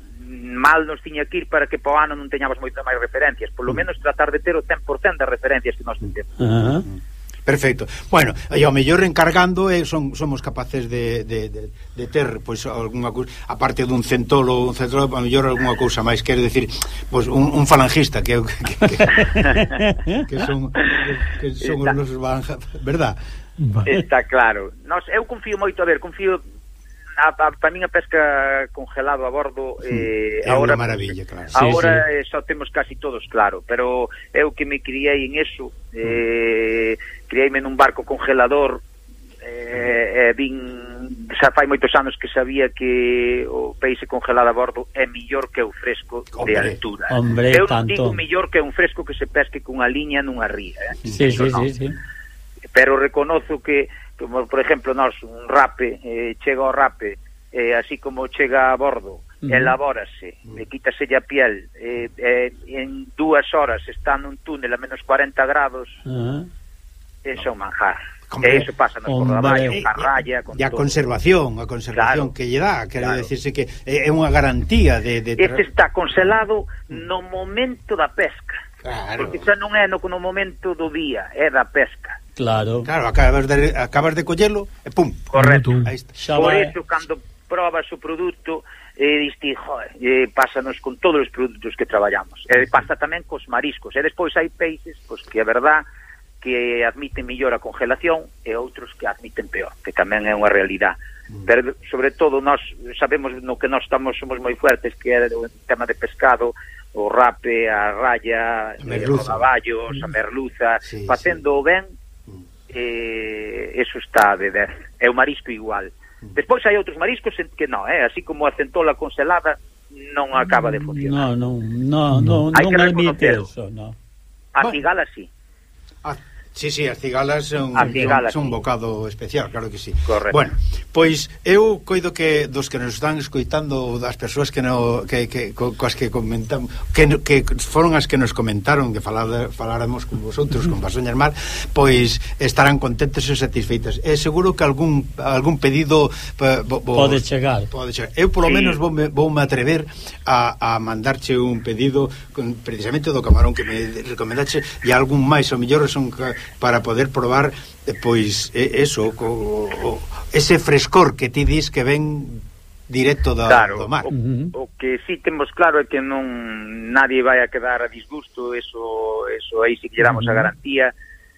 mal nos tiña que ir para que para o ano non teñamos moitas máis referencias, por lo menos tratar de ter o cem por cento das referencias que nós temos. Ajá. Perfecto. Bueno, e ao mellor encargando eh, son, somos capaces de, de, de, de ter pois algunha cousa, aparte dun centolo, un centolo, ao mellor algunha cousa máis, quero decir, pois un, un falangista que que, que, que son que, que son os nosos banja, verdad? Está claro. Nos, eu confío moito, a ver, confío a, a, para min a pesca congelado a bordo eh, é ahora, unha maravilla, claro. Ahora Sí, eh, só temos casi todos claro, pero eu que me criei en eso, eh, criei-me nun barco congelador, eh, eh, vin xa fai moitos anos que sabía que o peixe congelado a bordo é millor que o fresco de Hombre, altura. hombre, eu non tanto. digo millor que un fresco que se pesque cunha liña nunha ría, eh? Sí, Eso sí, non. sí, sí. Pero reconozo que, como por exemplo nós, un rape, eh, chega ao rape, eh, así como chega a bordo, Uh-huh. elabórase, uh-huh. e quítase a piel, eh, eh, en dúas horas está nun túnel a menos cuarenta grados, Ajá. eso é un manjar. Hombre, E iso pasa nos hombre. cordaballos, a raya, con E a todo. conservación, a conservación Claro, que lle dá, quero claro. decirse que é, é unha garantía de, de Este está congelado no momento da pesca. Claro. Porque xa non é no, no momento do día, é da pesca. Claro. Claro, acabas de acabas de collelo e pum. Correcto. Aí está. Xa Por vai. eso, cando probas o produto, eh, diste, joder, eh, pásanos con todos os produtos que traballamos. E pasa tamén cos mariscos. E despois hai peixes, pois que é verdad que admiten mellor a congelación e outros que admiten peor, que tamén é unha realidade. Pero, sobre todo, nós sabemos no que nós estamos somos moi fuertes, que é o tema de pescado, o rape, a raya, A os merluza. rodaballos, a merluza, Sí, facendo o ben, eh, eso está de dez. É o marisco igual. Despois hai outros mariscos en que non, eh? Así como a centola congelada non acaba de funcionar. No, no, no, no, Hai non que admite reconocerlo. eso, no. A Bueno. cigala sí. Ah, sí, sí, as cigalas son, As cigalas, son, son un sí. bocado especial, claro que sí. Correcto. Bueno, pois eu coido que dos que nos están escoitando, das persoas que no que, que co, coas que comentamos, que, que foron as que nos comentaron que falada, faláramos con vosotros, con Pasoñas Mar, pois estarán contentos e satisfeitas. É seguro que algún algún pedido pa, bo, bo, Pode chegar. Pode chegar. Eu polo Sí. menos vou me, vou me atrever a, a mandarche un pedido con, precisamente do camarón que me recomendache e algún máis, o mellor son ca, para poder probar eh, pois eh, eso co, o, ese frescor que ti dis que ven directo da, Claro, do mar. o, Uh-huh. o que sí temos claro é que non nadie vai a quedar a disgusto, eso eso aí sí que lle damos Uh-huh. a garantía.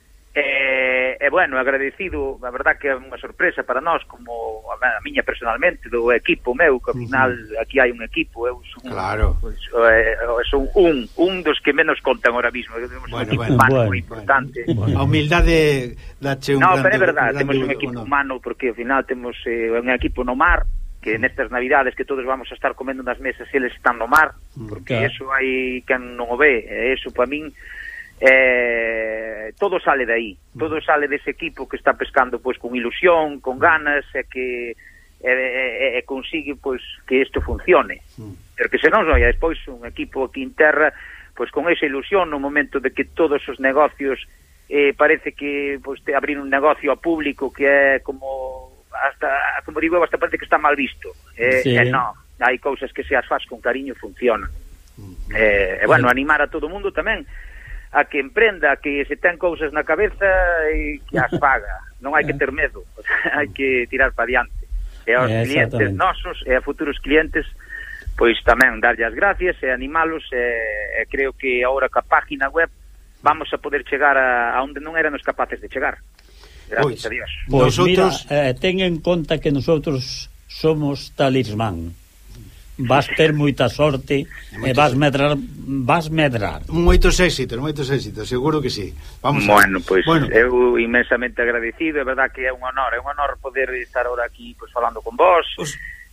E, e bueno, agradecido, a verdad que é unha sorpresa para nós, como a, a miña personalmente, do equipo meu, que ao final aquí hai un equipo, eu son, Claro. pues, eh, son un, un dos que menos contan ahora mismo, temos Bueno, un equipo bueno, humano bueno, moi importante. A humildade dache un No, grande, pero é verdade, grande temos un equipo honor. humano porque ao final temos eh, un equipo no mar, que nestas navidades que todos vamos a estar comendo nas mesas, eles están no mar, porque Claro. eso hai quen non o ve, e eso para min eh, todo sale de aí, todo sale dese equipo que está pescando pois con ilusión, con ganas, e que e, e, e consigue pois que isto funcione. Porque senón non hai despois un equipo aquí en terra pois con esa ilusión no momento de que todos os negocios eh, parece que pois, te abrir un negocio a público que é como hasta, como digo, hasta parece que está mal visto. Eh, sí. eh, no, hai cousas que se as faz con cariño e funcionan. Eh, e, bueno, animar a todo o mundo tamén a que emprenda, que se ten cousas na cabeza e que as faga. Non hai que ter medo, hai que tirar para diante. E aos Eh, clientes nosos e a futuros clientes, pois tamén darlle as gracias e animalos, e, e creo que agora ca página web vamos a poder chegar a, a onde non éramos capaces de chegar. Gracias Pois, a Dios. Pois Nosotros... mira, eh, ten en conta que nosotros somos talismán. Vas ter moita sorte e vas medrar, vas medrar. Moitos éxitos, moitos éxitos, seguro que sí. Vamos Bueno, a... pois bueno. eu inmensamente agradecido, é verdad que é un honor, é un honor poder estar ahora aquí pois falando con vos. Os...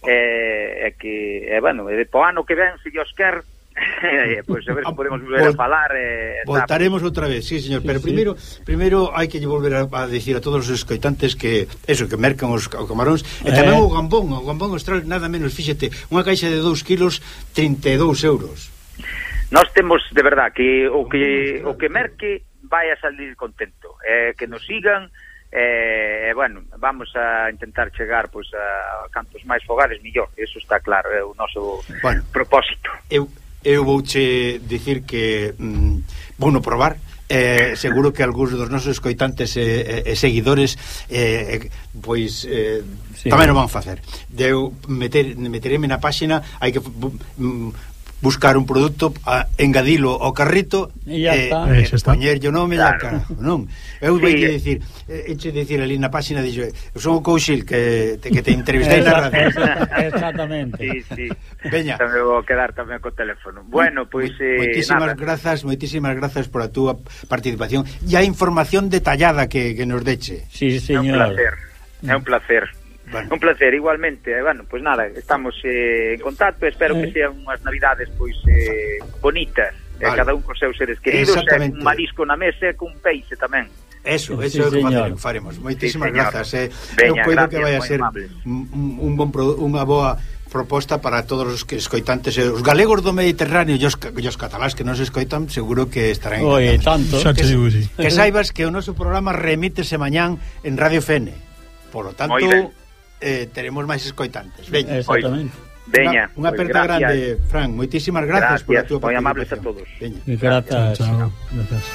É eh, que, eh, bueno, e de po ano que ven, se Dios quer, eh, pois a ver se podemos volver Vol- a falar. Eh, Voltaremos outra vez, sí, señor, pero sí, primeiro sí. primeiro hai que volver a, a decir a todos os escoitantes que eso, que mercan os camaróns e tamén Eh. o gambón, o gambón austral nada menos, fíxate, unha caixa de dous kilos trinta e dous euros. Nós temos, de verdad, que o que o que merque vai a salir contento, eh, que nos sigan, e, eh, bueno, vamos a intentar chegar pois a cantos máis fogares millor, eso está claro, é o noso Bueno, propósito. Eu eu vouche dicir que mm, vou no probar. Eh, seguro que algúns dos nosos escoitantes e eh, eh, seguidores eh, eh, pois eh, sí. tamén o van facer. Deu meter metereme na páxina, hai que mm, buscar un produto, a, engadilo ao carrito e ya eh, está. eh, Eso está. poñerlle o nome claro. Cara, non? Eu Sí. vou te dicir, eh, eche dicir ali na páxina dixo, eu son o Couchil que te, que te entrevistei na radio. Exactamente. Sí, sí. Veña. Tamén vou quedar tamén co teléfono. Bueno, pois eh, moitísimas nada. grazas, moitísimas grazas por a túa participación e a información detallada que, que nos deche. Sí, É un señor. placer. É un placer. Bueno. Un placer, igualmente. Eh, bueno, pois nada, estamos eh, en contacto, espero Eh. que sean unhas navidades pois eh, bonitas, eh, Vale. cada un cos seus seres queridos, Exactamente. eh, un marisco na mesa e cun peixe tamén. Eso, Sí, eso é o que señor. faremos. Moitísimas Sí, señor. grazas. Eh. Veña, Eu coido gracias, que vai a moi ser amable. un, un bon produ- unha boa proposta para todos os que escoitantes, eh, os galegos do Mediterráneo e os, ca- e os catalás que nos escoitan, seguro que estarán Oi, encantados. tanto. Xa te digo, sí. Que saibas que o noso programa remítese mañán en Radio Fene. Por lo tanto, Moi ben. eh, teremos máis escoitantes. Veña. Exactamente. Veña, Unha pois aperta gracias. grande, Fran. Moitísimas grazas por a Gracias, túa moi amables a participación. todos. Veña. Grazas. Chao. Gracias.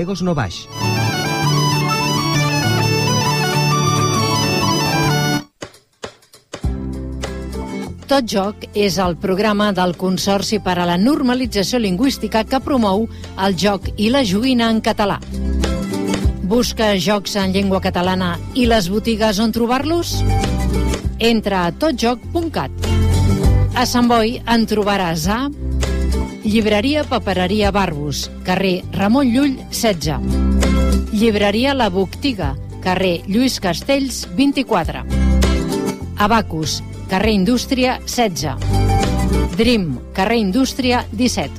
Galegos no Baix. Tot Joc és el programa del Consorci per a la Normalització Lingüística que promou el joc i la joguina en català. Busca jocs en llengua catalana i les botigues on trobar-los? Entra a totjoc punt cat. A Sant Boi en trobaràs a Llibreria Papereria Barbus, carrer Ramon Llull, setze. Llibreria La Boctiga, carrer Lluís Castells, vint-i-quatre. Abacus, carrer Indústria, setze. Dream, carrer Indústria, disset.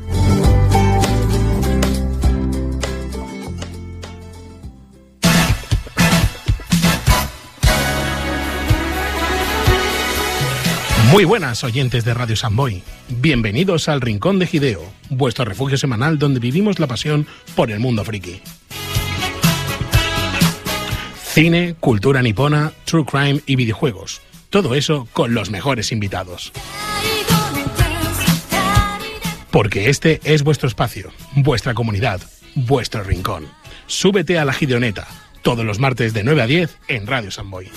Muy buenas, oyentes de Radio San Boi. Bienvenidos al Rincón de Hideo, vuestro refugio semanal donde vivimos la pasión por el mundo friki. Cine, cultura nipona, true crime y videojuegos. Todo eso con los mejores invitados. Porque este es vuestro espacio, vuestra comunidad, vuestro rincón. Súbete a la Gideoneta, todos los martes de nueve a diez en Radio San Boi.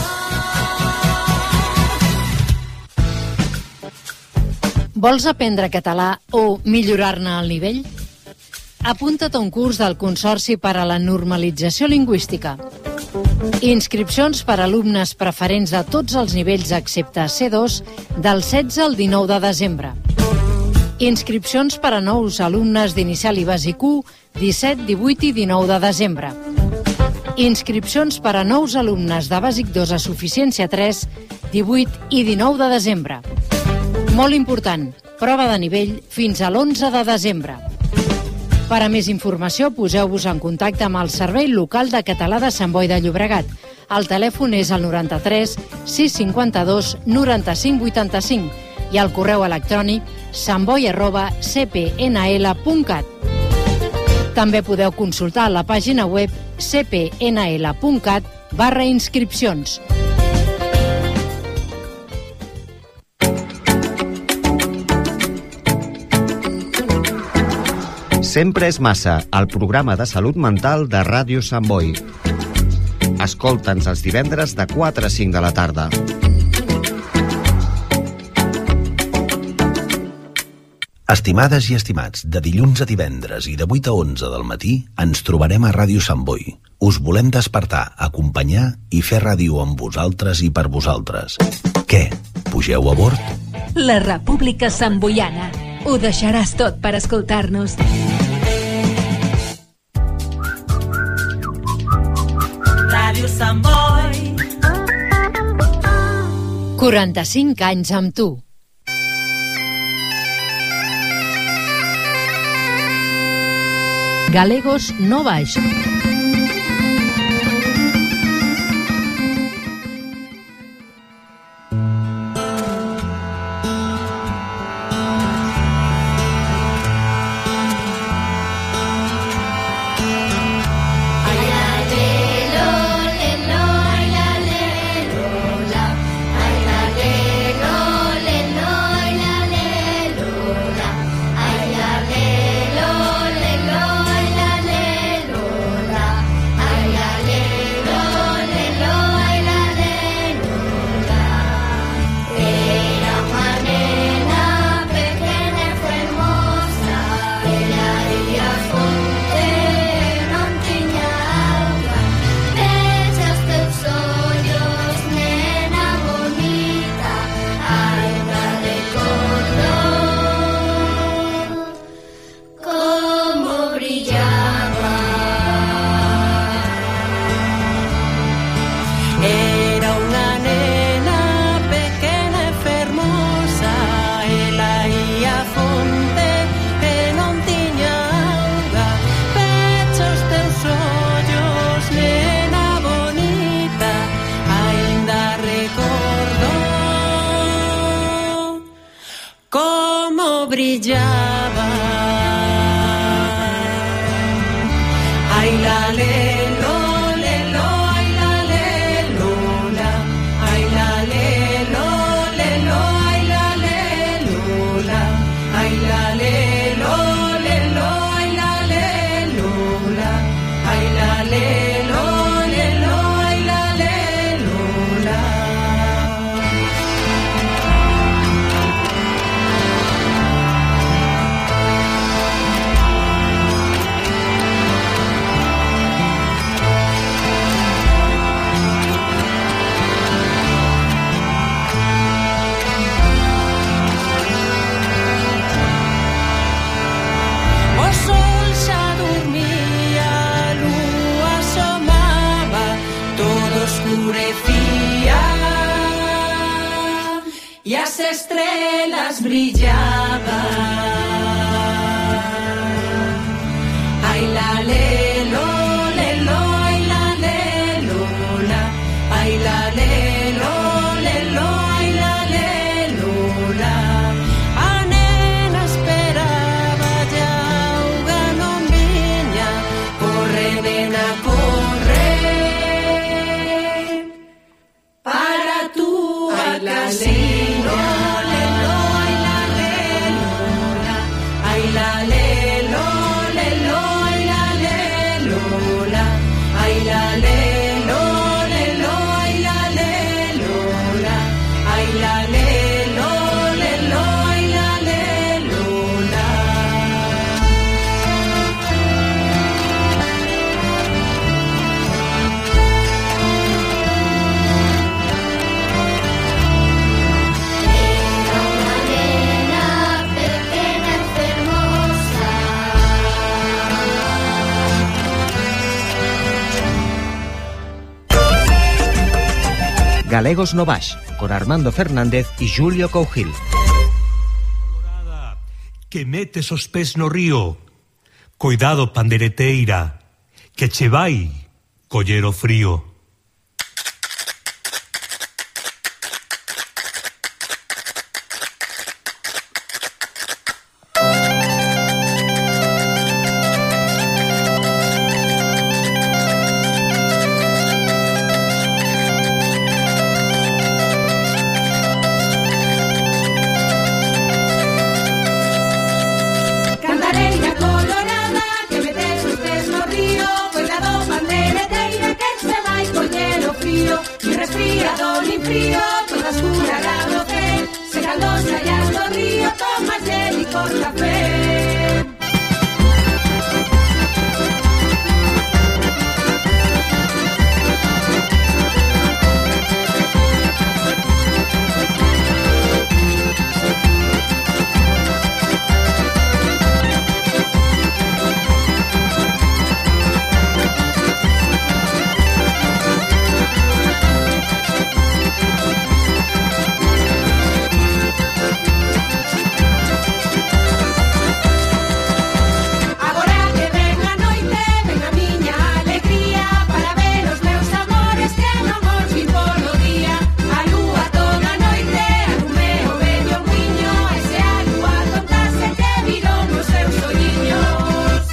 Vols aprendre català o millorar-ne el nivell? Apunta't a un curs del Consorci per a la Normalització Lingüística. Inscripcions per a alumnes preferents de tots els nivells excepte C dos del setze al dinou de desembre. Inscripcions per a nous alumnes d'inicial i bàsic u disset, divuit i dinou de desembre. Inscripcions per a nous alumnes de bàsic dos a suficiència tres, divuit i dinou de desembre. Molt important, prova de nivell fins a l'onze de desembre. Per a més informació, poseu-vos en contacte amb el Servei Local de Català de Sant Boi de Llobregat. El telèfon és el noranta-tres sis cinquanta-dos noranta-cinc vuitanta-cinc i el correu electrònic santboi arroba c p n l punt cat. També podeu consultar la pàgina web c p n l punt cat barra inscripcions. Sempre és massa, el programa de salut mental de Ràdio Sant Boi. Escolta'ns els divendres de quatre a cinc de la tarda. Estimades i estimats, de dilluns a divendres i de vuit a onze del matí ens trobarem a Ràdio Sant Boi. Us volem despertar, acompanyar i fer ràdio amb vosaltres i per vosaltres. Què? Pugeu a bord? La República Santboiana. Ho deixaràs tot per escoltar-nos. Ràdio Sant Boi. quaranta-cinc anys amb tu. Galegos no Baix. brillaba. Ay, la, le, lo, le, lo, ay, la, le, lo, la. Ay, la, le, lo, le, lo, ay, la, le, lo, la. Ay, la, le, lo, le, lo, ay, la, le, lo, la. las estrellas brillaban. Ay, la, le, lo, le, lo, ay, la, le, lo, la. Ay, la, le, lo, le, lo, ay, la, le, lo, la. A nena esperaba ya, auga non viña. Corre, nena, corre. Para tú a casino. Le, lo, ay, la, le, lo, la. Ay, la, le, lo, le, lo, ay, la, le, lo, la. Ay, la, le, lo, le, lo, ay, la, le, lo, la. Ay, la, le, lo, le, lo, ay, la, le, lo, la. Era una nena pequeña enfermosa. Galegos no Baix, con Armando Fernández y Julio Cougil. Que metes os pés no río. Coidado, pandereteira, que che vai coller o frío. Cantareira colorada, que metes os pés no río. Cuidado, pandereteira, que se vai coller o frío. Ni resfriado, ni frío, todas curará do que. Se cando saias do río, tomas gel y con café. Agora que ven a noite, ven a miña alegría. Para ver os meus amores que non os vi polo día. A lúa toda a noite, alume o vello muiño. E se a lúa contase que viron os seus olliños.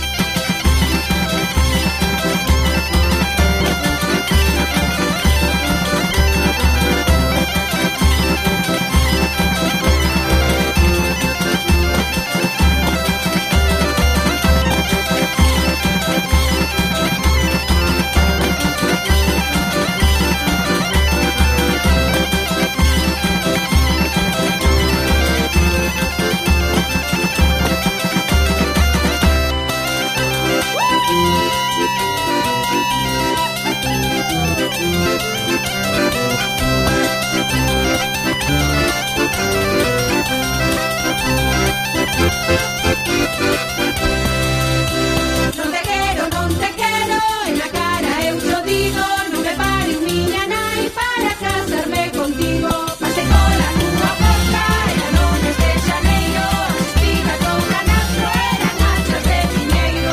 Non te quero, non te quero, en la cara eu xo digo. Non me pare un miña nai para casarme contigo. Pase cola nunha porta, era nomes de xaneiro. As espigas do canastro eran achas de piñeiro.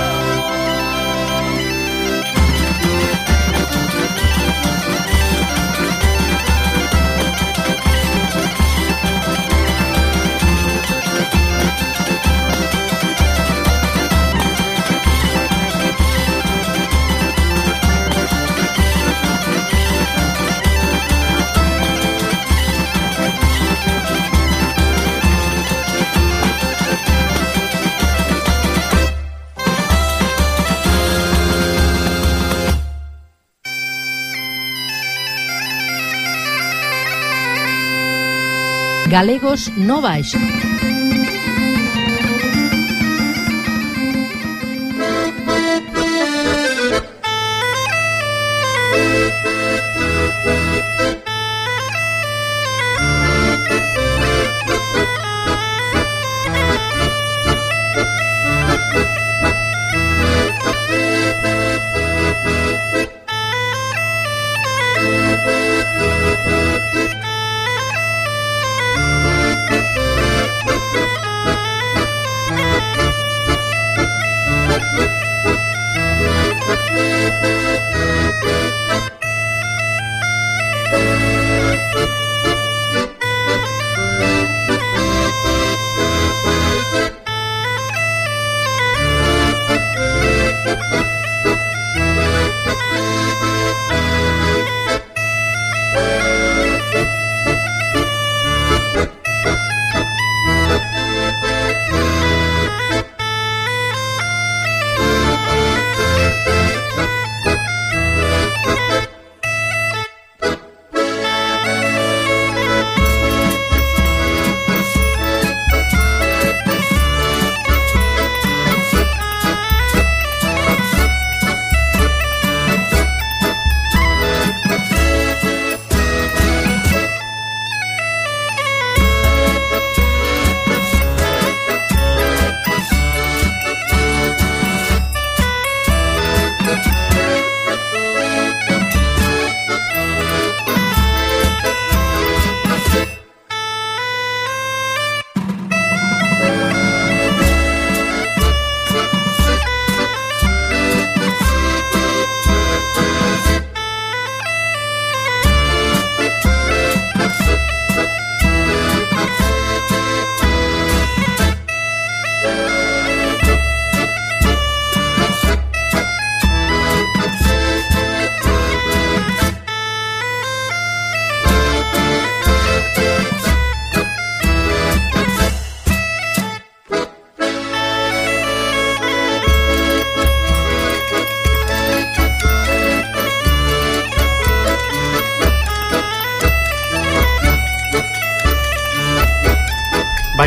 Galegos no Baix.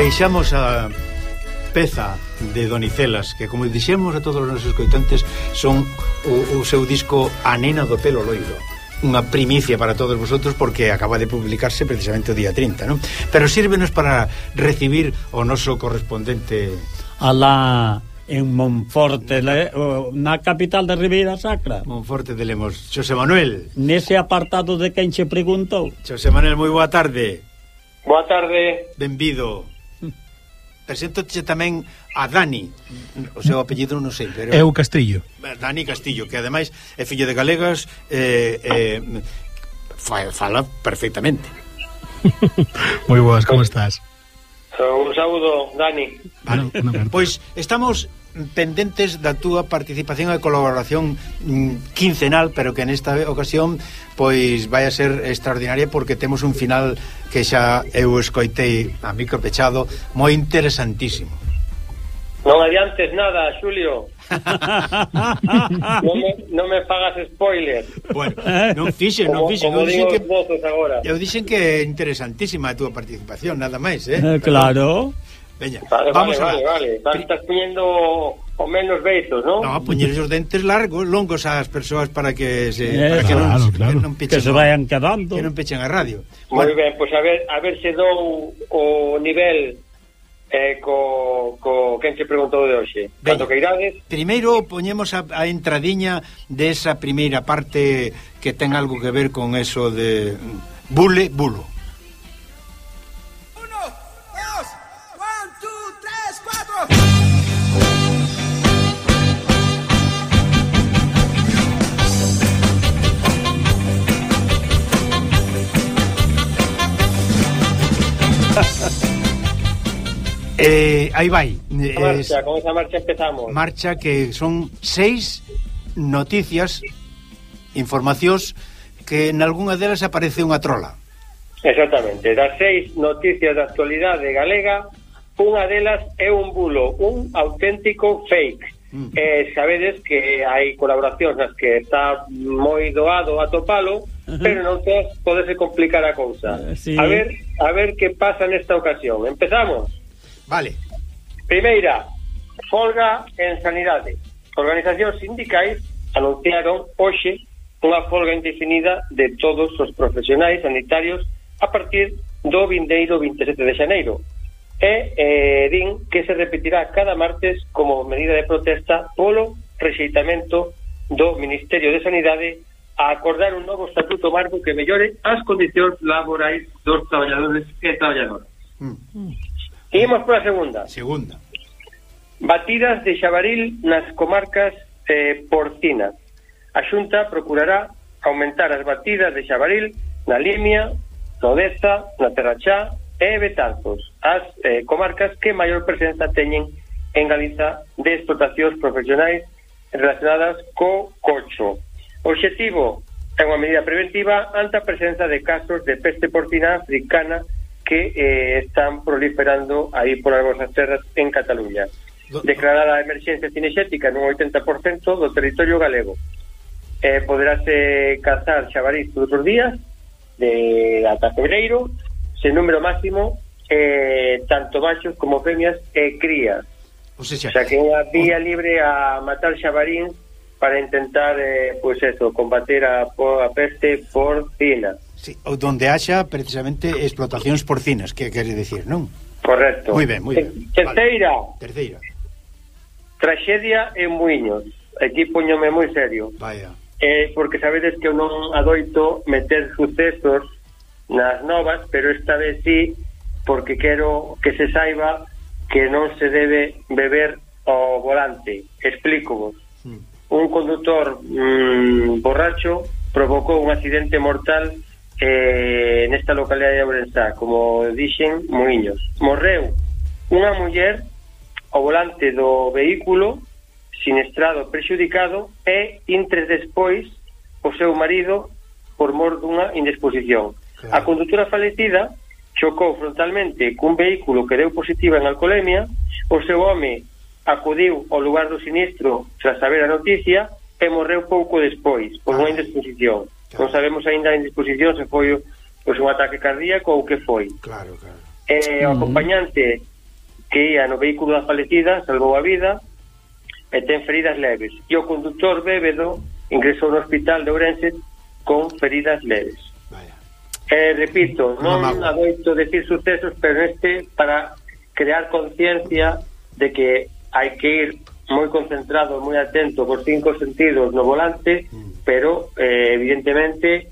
deixamos a peza de Donicelas, que como dixemos a todos os nosos coitantes, son o, o seu disco A nena do pelo loiro, unha primicia para todos vosotros porque acaba de publicarse precisamente o día trinta, non? Pero sírvenos para recibir o noso correspondente alá en Monforte, le, na capital de Ribeira Sacra. Monforte de Lemos. Xosé Manuel, nese apartado de quen che preguntou. Xosé Manuel, moi boa tarde. Boa tarde. Benvido. Preséntoche tamén a Dani, o seu apellido non sei, pero Eu Castillo. Dani Castillo, que ademais é fillo de galegas, eh, eh, fala perfectamente. Moi boas, como estás? Un saúdo, Dani. Vale. No, no, pois estamos pendentes da túa participación e colaboración mm, quincenal, pero que nesta ocasión pois vai a ser extraordinaria porque temos un final que xa eu escoitei a micro pechado moi interesantísimo. Non adiantes nada, Xulio. non, me, non me fagas spoiler. Bueno, non fixen, non fixen. Como, como digo que, os votos agora. Eu dixen que é interesantísima a túa participación, nada máis, eh? eh claro. Veña, vale, vamos vale, a vale, vale. Estás poñendo o menos beizos, ¿no? No, poñer os dentes largos, longos ás persoas para que se eh, para que claro, non, claro. que non pechen, que se vayan quedando. Que non pechen a radio. Moi bueno. ben, pois pues a ver, a ver se dou o nivel eh, co, co quen se preguntou de hoxe. Cando que irades? Primeiro poñemos a, a entradiña desa primeira parte que ten algo que ver con eso de bule, bulo. Eh, aí vai. Marcha, con esa marcha empezamos. Marcha que son seis noticias, informacións que en algunha delas aparece unha trola. Exactamente, das seis noticias de actualidade galega, unha delas é un bulo, un auténtico fake. Mm. Eh, sabedes que hai colaboracións nas que está moi doado atopalo, uh-huh. pero non todas podese complicar a cousa. Uh, sí. A ver, a ver que pasa nesta ocasión. Empezamos. Vale. Primeira, folga en sanidade. Organizacións sindicais anunciaron hoxe unha folga indefinida de todos os profesionais sanitarios a partir do vindeiro vinte e sete de xaneiro. E eh, din que se repetirá cada martes como medida de protesta polo rexeitamento do Ministerio de Sanidade a acordar un novo estatuto marco que mellore as condicións laborais dos traballadores e traballadoras. Mm. Imos por a segunda. Segunda. Batidas de xabaril nas comarcas eh, porcinas. A Xunta procurará aumentar as batidas de xabaril na Limia, no Deza, na Terrachá e Betanzos, as eh, comarcas que maior presenza teñen en Galiza de explotacións profesionais relacionadas co cocho. O obxectivo é unha medida preventiva ante a presenza de casos de peste porcina africana que eh, están proliferando aí por as vosas terras en Cataluña. Declarada a emerxencia cinexética nun oitenta por cento do territorio galego. Eh, poderase cazar xabarís todos os días de ata febreiro, sen número máximo, eh, tanto machos como femias e crías. O sea, o sea que unha vía libre a matar xabarín para intentar, eh, pues eso, combater a, a peste porcina. Sí, donde haxa precisamente explotacións porcinas, que quere decir, non? Correcto. Moi ben, moi ben. Terceira. Vale. Terceira. Traxedia en Muiños. Aquí poñome moi serio. Vaya. Eh, porque sabedes que eu non adoito meter sucesos nas novas, pero esta vez sí, porque quero que se saiba que non se debe beber ao volante. Explícovos. Mm. Un conductor mmm, borracho provocou un accidente mortal eh, nesta localidade de Ourensá, como dixen, Muiños. Morreu unha muller ao volante do vehículo siniestrado prexudicado e intres despois o seu marido por mor dunha indisposición. Claro. A condutora falecida chocou frontalmente cun vehículo que deu positiva en alcoholemia. O seu home acudiu ao lugar do sinistro tras saber a noticia e morreu pouco despois por unha indisposición. Claro. Non sabemos aínda a indisposición se foi pois, un ataque cardíaco ou que foi. Claro, claro. Eh, o acompañante que ia no vehículo da falecida, salvou a vida e ten feridas leves, e o conductor bébedo ingresou no hospital de Ourense con feridas leves. Vaya. Eh, repito, non adoito decir sucesos, pero este para crear conciencia de que hai que ir moi concentrado, moi atento por cinco sentidos no volante, mm. pero eh, evidentemente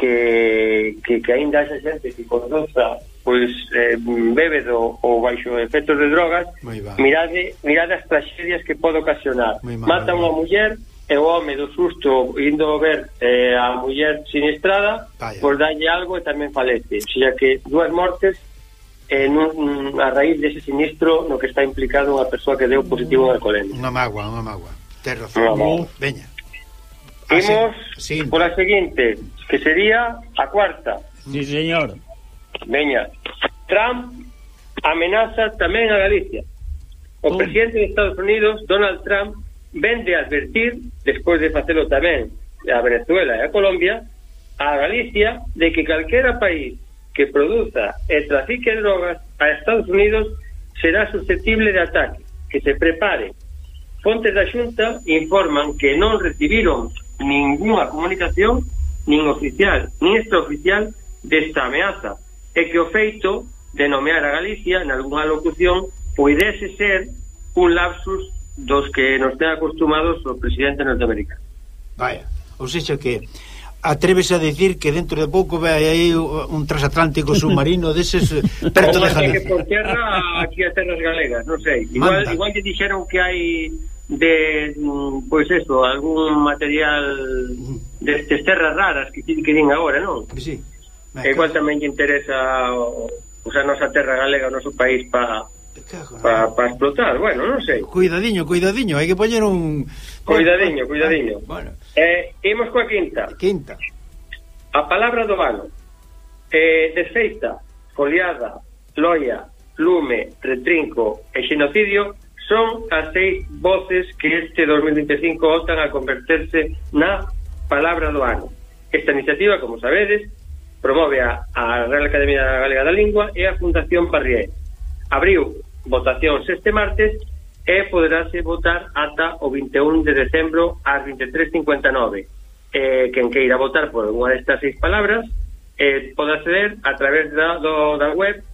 que, que, que ainda haxa xente que conduza pois eh, bébedo ou baixo efectos de drogas, mirade, mirade as tragedias que pode ocasionar. Mata unha muller e o home do susto indo ver eh, a muller sinistrada, pois dalle algo e tamén falece. O sea que dúas mortes eh, nun, a raíz dese sinistro no que está implicado unha persoa que deu positivo en alcoholemia. Unha magua, unha magua. Ten razón. Veña. Imos sí. Por a seguinte, que sería a cuarta. Sí, señor. Veña. Trump amenaza tamén a Galicia. O oh. presidente de Estados Unidos, Donald Trump, vende a advertir, despois de facelo tamén a Venezuela e a Colombia, a Galicia de que calquera país que produza e trafique drogas a Estados Unidos será susceptible de ataque, que se prepare. Fontes da Xunta informan que non recibiron ninguna comunicación, nin oficial, nin extraoficial desta ameaza, e que o feito de nomear a Galicia en algunha locución puidese ser un lapsus dos que nos ten acostumados o presidente norteamericano. Vaya, ou seja que atreves a decir que dentro de pouco vai aí un transatlántico submarino deses perto de Galicia. Que por terra aquí a terras galegas, non sei. Igual, igual que dixeron que hai de, pois eso, algún material destes terras raras que, que din agora, non? Sí. E igual tamén lle interesa o, o sea, a nosa terra galega, o noso país para pa, pa explotar, bueno, non sei. Cuidadiño, cuidadiño, hai que poñer un... Cuidadiño, cuidadiño. Bueno. Eh, imos coa quinta. Quinta. A palabra do vano. Eh, desfeita, foliada, loia, lume, retrinco e xenocidio son as seis voces que este dos mil vinte e cinco optan a converterse na palabra do ano. Esta iniciativa, como sabedes, promove a, a Real Academia Galega da Lingua e a Fundación Parrié. Abriu votacións este martes e poderase votar ata o vinte e un de decembro ás vinte e tres cincuenta e nove. Eh, quen queira votar por unha destas seis palabras eh, pode acceder a través da, do, da web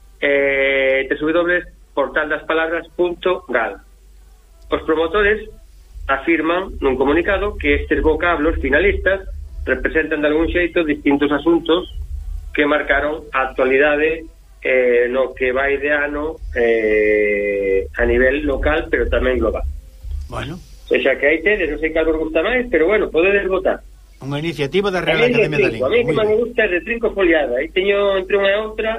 eh, w w w punto portal das palabras punto gal. Os promotores afirman nun comunicado que estes vocablos finalistas representan de algún xeito distintos asuntos que marcaron a actualidade eh, no que vai de ano eh, a nivel local, pero tamén global. Bueno. O sea que aí tedes, non sei cal vos gusta máis, pero bueno, podedes votar. Unha iniciativa da Real Academia da Lingua. A mí que me gusta é retrinco foliada. Aí teño entre unha e outra.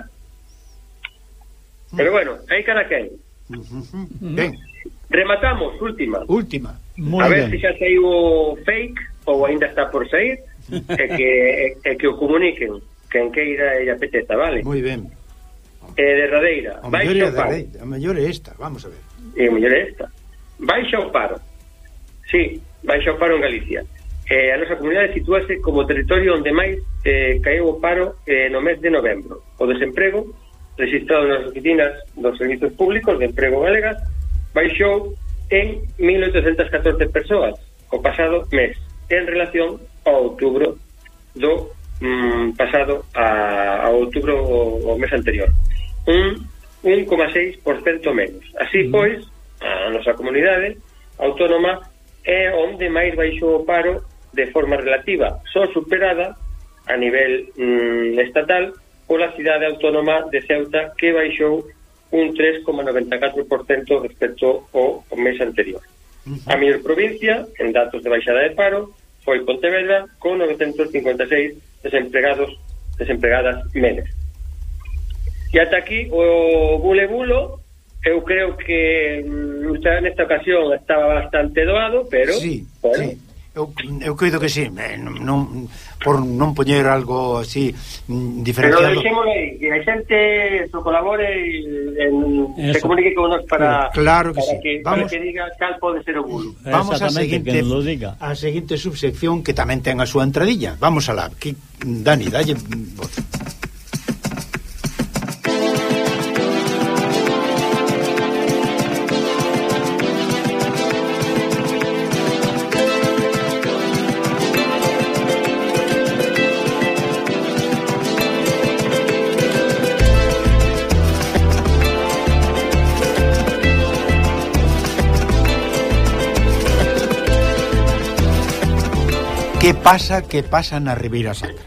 Pero bueno, aí cada quen. Uh-huh. Ben. Rematamos, última. Última. Muy a ver se xa saiu fake ou ainda está por sair e que, e, e que o comuniquen quen queira e apeteta, vale? Moi ben. E derradeira. O mellor é a mellor é esta, vamos a ver. E o mellor é esta. Baixa o paro. Sí, baixa o paro en Galicia. Eh, a nosa comunidade sitúase como territorio onde máis eh, caeu o paro eh, no mes de novembro. O desemprego registrado nas oficinas dos servizos públicos de emprego galegas baixou en mil oitocentas catorce persoas o pasado mes en relación ao outubro do mm, pasado a, a outubro o, o mes anterior, un un coma seis por cento menos. Así pois, a nosa comunidade autónoma é onde máis baixou o paro de forma relativa, só superada a nivel mm, estatal pola cidade autónoma de Ceuta, que baixou un tres coma noventa e catro por cento respecto ao mes anterior. Uh-huh. A mellor provincia, en datos de baixada de paro, foi Pontevedra, con novecentos cincuenta e seis desempregados, desempregadas menos. E ata aquí o bule-bulo. Eu creo que usted nesta ocasión estaba bastante doado, pero... Sí, bueno, sí. Eu, eu coido que sí, eh, non, por non poñer algo así diferenciado. Pero deixémoslo aí, que a xente so colabore en, se comunique con nos para, claro que para, sí. que, Vamos, para que diga cal pode ser o bulo. Vamos a seguinte, a seguinte subsección que tamén ten a súa entradilla. Vamos alá. Que, Dani, dalle voz. Que pasa, que pasa na Ribeira Sacra?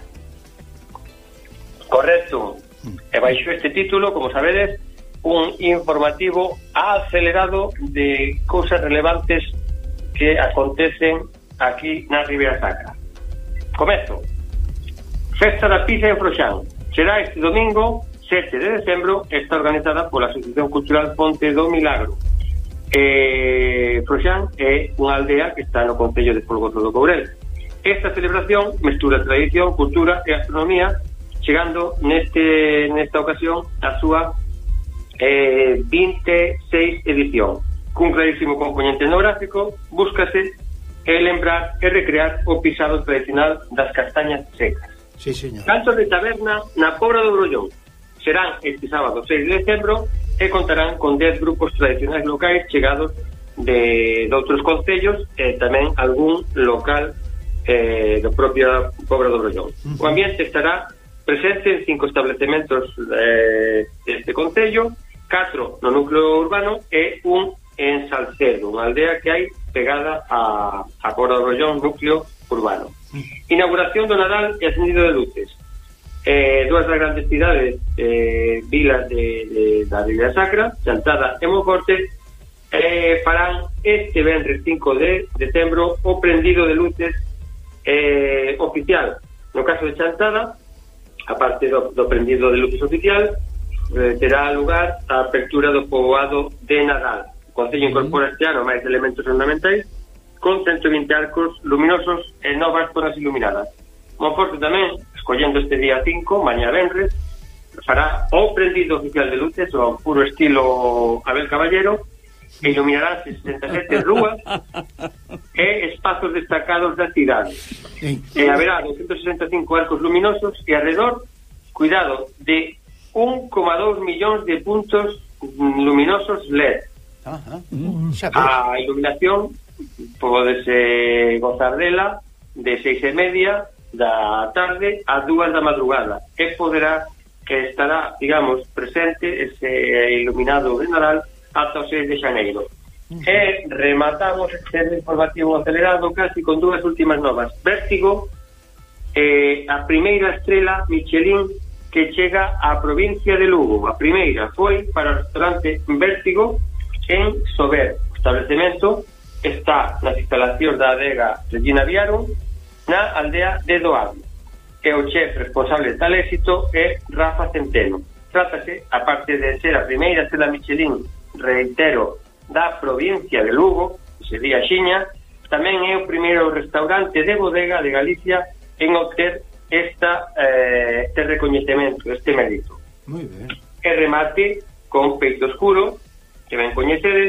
Correcto. E baixo este título, como sabedes, un informativo acelerado de cousas relevantes que acontecen aquí na Ribeira Sacra. Comezo. Festa da Pizza en Froxán. Será este domingo, sete de decembro, está organizada pola Asociación Cultural Ponte do Milagro. Eh, Froxán é unha aldea que está no concello de Folgoso do Courel. Esta celebración mestura tradición, cultura e astronomía, chegando neste nesta ocasión a súa eh, vinte e seis edición. Cun clarísimo componente etnográfico, búscase e lembrar e recrear o pisado tradicional das castañas secas. Sí, señor. Cantos de taberna na Pobra do Brollón. Serán este sábado seis de decembro e contarán con dez grupos tradicionais locais chegados de, de outros concellos e tamén algún local eh, do propio Pobra do Brollón. Uh-huh. O ambiente estará presente en cinco establecementos eh, deste concello, catro no núcleo urbano e un en Salcedo, unha aldea que hai pegada a, a Pobra do Brollón, núcleo urbano. Inauguración do Nadal e acendido de luces. Eh, dúas das grandes cidades, eh, vilas de, de, da Ribeira Sacra, Chantada e Monforte, eh, farán este venres cinco de decembro o prendido de luces eh, oficial. No caso de Chantada, aparte do, do prendido de luces oficial, eh, terá lugar a apertura do poboado de Nadal. O Concello incorpora este ano máis elementos ornamentais con ciento vinte arcos luminosos e novas zonas iluminadas. Monforte tamén, escollendo este día cinco, mañá venres, fará o prendido oficial de luces ao puro estilo Abel Caballero e iluminarán sesenta e sete rúas e espazos destacados da cidade. E haberá doscientos sesenta e cinco arcos luminosos e alrededor, cuidado, de un coma dos millóns de puntos luminosos L E D. Ajá. A iluminación podese gozar dela de seis e media da tarde a dúas da madrugada e poderá que estará, digamos, presente ese iluminado de Nadal ata o seis de xaneiro. E rematamos este informativo acelerado casi con dúas últimas novas. Vértigo, eh, a primeira estrela Michelin que chega á provincia de Lugo. A primeira foi para o restaurante Vértigo en Sober. O establecemento está nas instalacións da adega Regina Viaron na aldea de Doado. E o chef responsable de tal éxito é Rafa Centeno. Trátase, aparte de ser a primeira estrela Michelin, reitero, da provincia de Lugo, que sería Xiña, tamén é o primeiro restaurante de bodega de Galicia en obter esta, eh, este recoñecemento, este mérito. Moi ben. E remate con Peito Escuro, que ben coñecedes,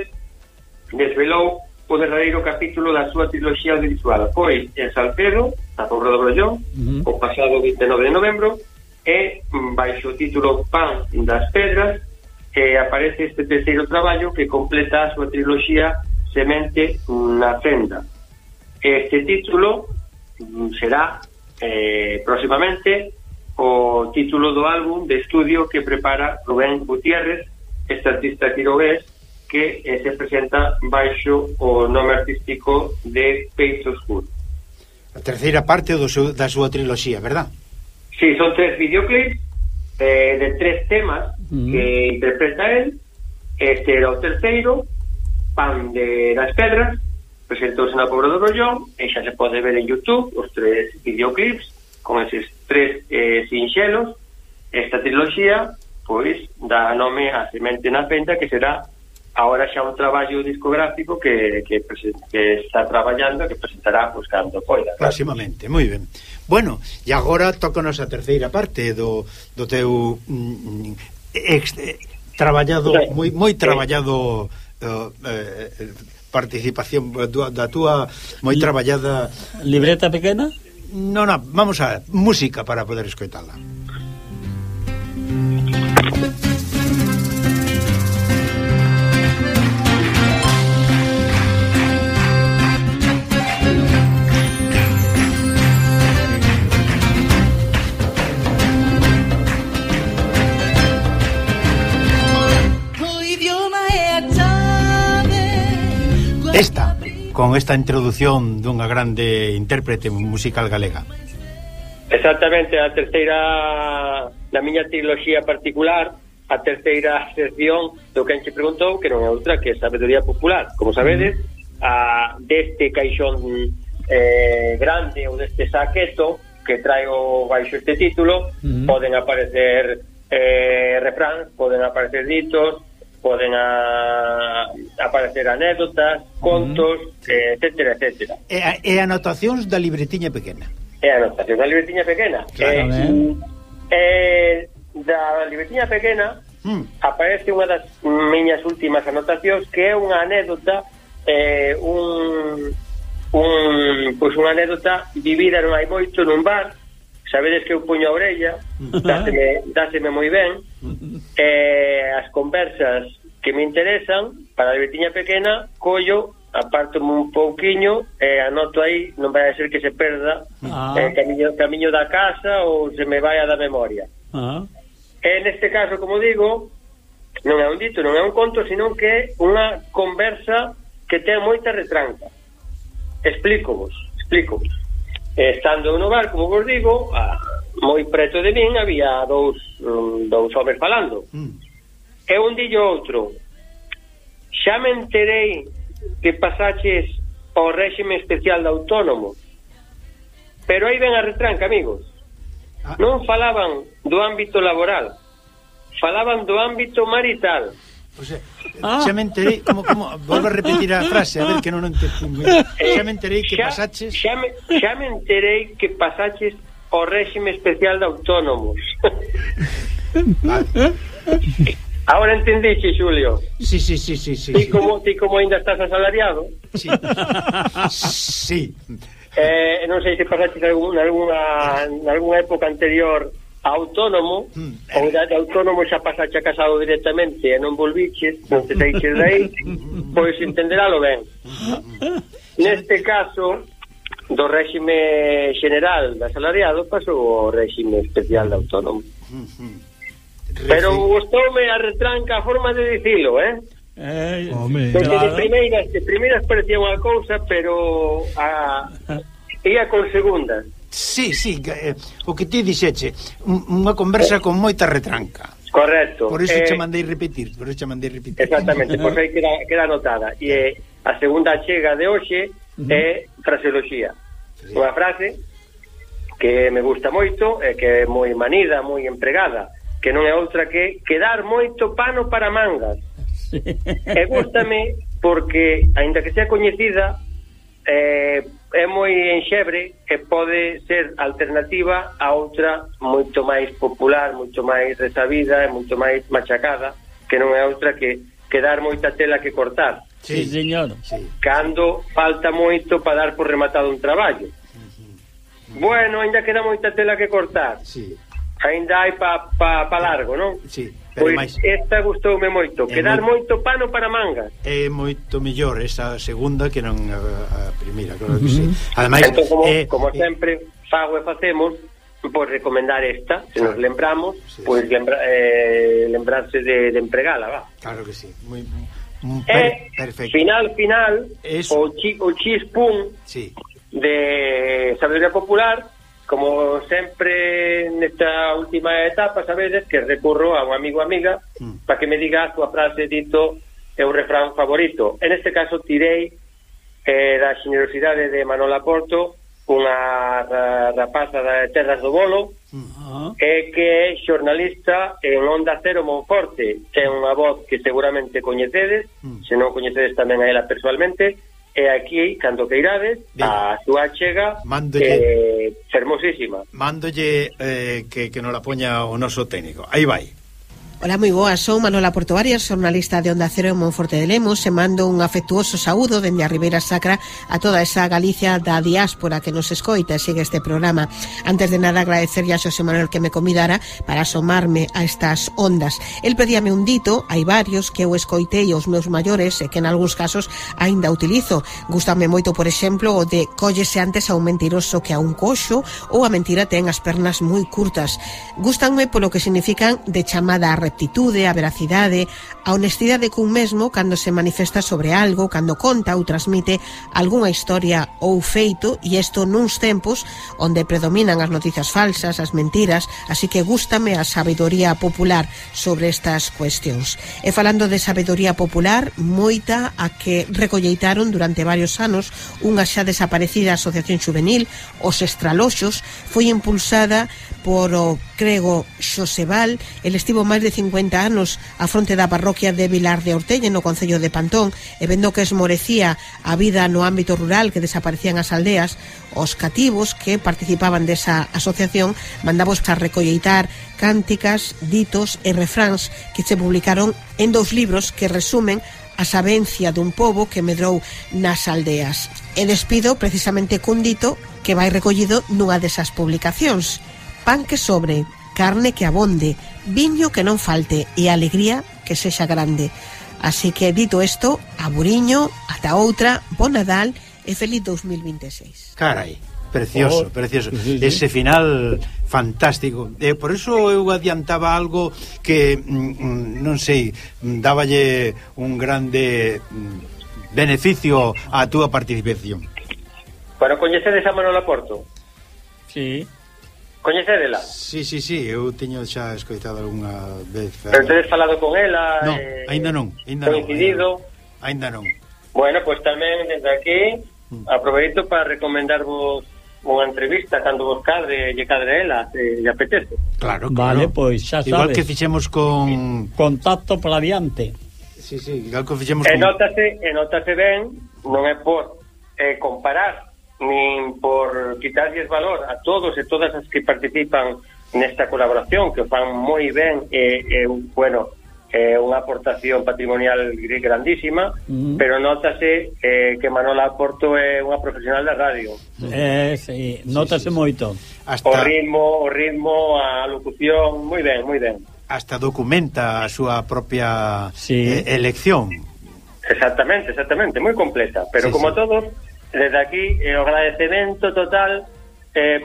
desvelou o derradeiro capítulo da súa triloxía audiovisual. Foi en Salcedo, na Pobra do Brollón, uh-huh. o pasado vinte e nove de novembro, e baixo o título Pan das Pedras, que aparece este terceiro traballo que completa a súa triloxía Semente na Senda. Este título será eh, próximamente o título do álbum de estudio que prepara Rubén Gutiérrez, este artista quirogués que eh, se presenta baixo o nome artístico de Peito Escuro. A terceira parte do seu, da súa triloxía, verdad? Sí, son tres videoclips eh, de tres temas mm. que interpreta él. Este era o terceiro, Pan de das Pedras, presentouse na Pobra do Brollón e xa se pode ver en YouTube os tres videoclips con eses tres eh, sinxelos. Esta triloxía pois dá nome a Semente na Fenda, que será agora xa un traballo discográfico que, que, que está traballando, que presentará pues, cando poida. Próximamente, moi ben. Bueno, e agora tócanos a terceira parte do, do teu mm, ex, eh, traballado, sí. moi, moi traballado uh, eh, participación da, da túa moi traballada... Libreta pequena? No, no, vamos a música para poder escoitala. Esta, con esta introdución dunha grande intérprete musical galega. Exactamente, a terceira na miña triloxía particular, a terceira sección do que enche preguntou, que non é outra que é sabedoría popular. Como sabedes, a, deste caixón eh, grande ou deste saqueto que traio baixo este título, uh-huh. poden aparecer eh, refráns, poden aparecer ditos, poden a, aparecer anécdotas, contos, uh-huh. eh, etcétera, etcétera. E, e anotacións da libretiña pequena. E anotacións da libretiña pequena. Claro, eh, eh, da libretiña pequena mm. aparece unha das miñas últimas anotacións, que é unha anécdota, eh, un... un pois unha anécdota vivida non hai moito nun bar. Sabedes que eu puño a orella, dáseme, dáseme moi ben, e as conversas que me interesan para a libretiña pequena collo, aparto-me un pouquiño e anoto aí, non vai a ser que se perda ah. eh, camiño, camiño da casa ou se me vai a da memoria. Ah. E neste caso, como digo, non é un dito, non é un conto, sino que é unha conversa que ten moita retranca. Explícovos, explícovos. Estando no bar, como vos digo, a, moi preto de min había dous, um, dous homes falando. Mm. E un dillo outro: xa me enterei que pasaches ao réxime especial de autónomo. Pero aí ven a retranca, amigos. Ah. Non falaban do ámbito laboral, falaban do ámbito marital. O sea, ah. xa me enterei, como, como, volvo a repetir a frase, a ver que non entendo. Xa me enterei que xa, pasaches... Xa me, xa me enterei que pasaches ao réxime especial de autónomos. Vale. Ahora entendiche, Xulio? Sí, sí, sí, sí, sí. Ti como, ti como ainda estás asalariado? Sí. Sí. Eh, non sei se pasaches algún, alguna, en algunha época anterior autónomo, mm. ou de autónomo xa pasaxe a casado directamente e non volviches, non te saiches de aí, pois entenderálo ben. Neste caso, do réxime general de asalariado pasou ao réxime especial de autónomo. Pero gustoume a retranca a forma de dicilo, eh? Eh, Porque claro. de primeiras, de primeiras parecía unha cousa, pero a, ia con segundas. Sí, sí, eh, o que ti dixeche, unha conversa con moita retranca. Correcto. Por iso eh, che mandei repetir, por iso che mandei repetir. Exactamente, pois aí queda, queda anotada. E eh, a segunda chega de hoxe uh-huh. é fraseoloxía. Sí. Unha frase que me gusta moito e que é moi manida, moi empregada, que non é outra que quedar moito pano para mangas. Sí. E gústame porque, aínda que sea coñecida, eh, é moi enxebre e pode ser alternativa a outra moito máis popular, moito máis resabida e moito máis machacada, que non é outra que quedar moita tela que cortar. Sí, señor. Sí. Cando falta moito para dar por rematado un traballo. Uh-huh. Bueno, ainda queda moita tela que cortar. Sí. Ainda hai pa, pa, pa largo, non? Sí. Pois máis, esta gustoume moito, quedar moi, moito pano para mangas. É moito mellor esa segunda que non a, a primeira, claro que sí. Ademais, entón, como, eh, como sempre fago e facemos, pois recomendar esta, se nos lembramos, sí, pois sí. Lembra, eh, lembrarse de, de empregala, va. Claro que sí. Moi, per, perfecto. Final, final, Eso. o, chi, o chispún sí. de sabedoría popular. Como sempre nesta última etapa, sabedes que recurro a un amigo ou amiga mm. para que me diga a súa frase dito é un refrán favorito. En este caso tirei eh, da xenerosidade de Manola Porto, unha rapaza de Terras do Bolo, mm. e que é xornalista en Onda Cero Monforte. É unha voz que seguramente coñecedes, mm. se non coñecedes tamén a ela personalmente. E aquí, cando que irades, a súa chega eh, fermosísima. Mándolle eh, que, que nos la poña o noso técnico. Aí vai. Ola, moi boas, son Manola Porto Arias, xornalista de Onda Cero en Monforte de Lemos, e mando un afectuoso saúdo dende a Ribeira Sacra a toda esa Galicia da diáspora que nos escoita e sigue este programa. Antes de nada, agradecerlle a Xosé Manuel que me convidara para asomarme a estas ondas. El pedíame un dito, hai varios que eu escoitei aos meus maiores e que en algúns casos aínda utilizo. Gústame moito, por exemplo, o de cóllese antes a un mentiroso que a un coxo, ou a mentira ten as pernas moi curtas. Gústanme polo que significan de chamada a rectitude, a veracidade, a honestidade cun mesmo cando se manifesta sobre algo, cando conta ou transmite algunha historia ou feito, e isto nuns tempos onde predominan as noticias falsas, as mentiras, así que gústame a sabedoría popular sobre estas cuestións. E falando de sabedoría popular, moita a que recolleitaron durante varios anos unha xa desaparecida asociación juvenil, os Estraloxos, foi impulsada por o crego Xosebal. El estivo máis de cincuenta anos a fronte da parroquia de Vilar de Ortelle, no concello de Pantón, e vendo que esmorecía a vida no ámbito rural, que desaparecían as aldeas, os cativos que participaban desa asociación mandamos a recolleitar cánticas, ditos e refráns que se publicaron en dous libros que resumen a sabencia dun pobo que medrou nas aldeas. E despido precisamente cun dito que vai recollido nunha desas publicacións: pan que sobre, carne que abonde, viño que non falte e alegría que sexa grande. Así que, dito isto, a buriño, ata outra, bon Nadal e feliz dos mil veintiséis. Carai, precioso, oh, precioso. Sí, sí. Ese final fantástico. Eh, por eso eu adiantaba algo que, mm, non sei, dáballe un grande mm, beneficio á túa participación. Bueno, coñecedes a Manuela Porto? Sí. Coñecedela? Sí, sí, sí, eu teño xa escoitado algunha vez. Pero tedes falado con ela? No, eh, ainda non, ainda coincidido? non. Ainda non. Bueno, pois pues tamén desde aquí aproveito para recomendarvos unha entrevista cando vos cadre lle cadre ela, se lle apetece. Claro, claro. Vale, pois xa sabes. Igual que fixemos con contacto para adiante. Sí, sí, igual que fixemos e con notase, e notase ben, non é por eh, comparar nin por quitarlles valor a todos e todas as que participan nesta colaboración, que fan moi ben e, e bueno, é unha aportación patrimonial grandísima, uh-huh. pero notase eh, que Manuela Porto é unha profesional da radio. Eh, sí, notase sí, sí, moito. Hasta o ritmo, o ritmo, a locución, moi ben, moi ben. Hasta documenta a súa propia sí. eh, elección. Exactamente, exactamente, moi completa, pero sí, como sí. todos, desde aquí eh, o agradecemento total eh,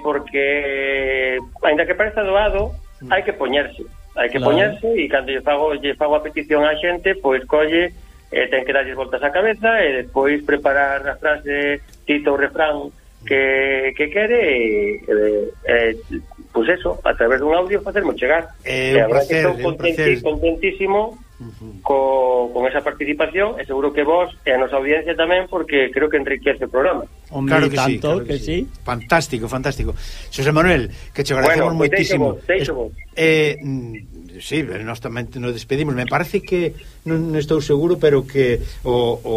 porque ainda que pareza doado, mm. hai que poñerse. Hai que claro. poñerse e cando lle fago, lle fago a petición á xente, pois colle, eh, ten que darlle voltas á cabeza e despois preparar a frase, tito ou refrán que, que quere e, eh, eh, pois eso, a través dun audio facermo chegar. É un placer, estou contenti, contentísimo uh-huh. co, con esa participación e seguro que vos e a nosa audiencia tamén, porque creo que enriquece o programa. Hombre, claro que tanto, sí, claro que, que sí. sí. Fantástico, fantástico. Xosé Manuel, que che agradecemos bueno, moitísimo. Deixo vos, eh, sí, nós tamén nos despedimos. Me parece que non estou seguro, pero que o, o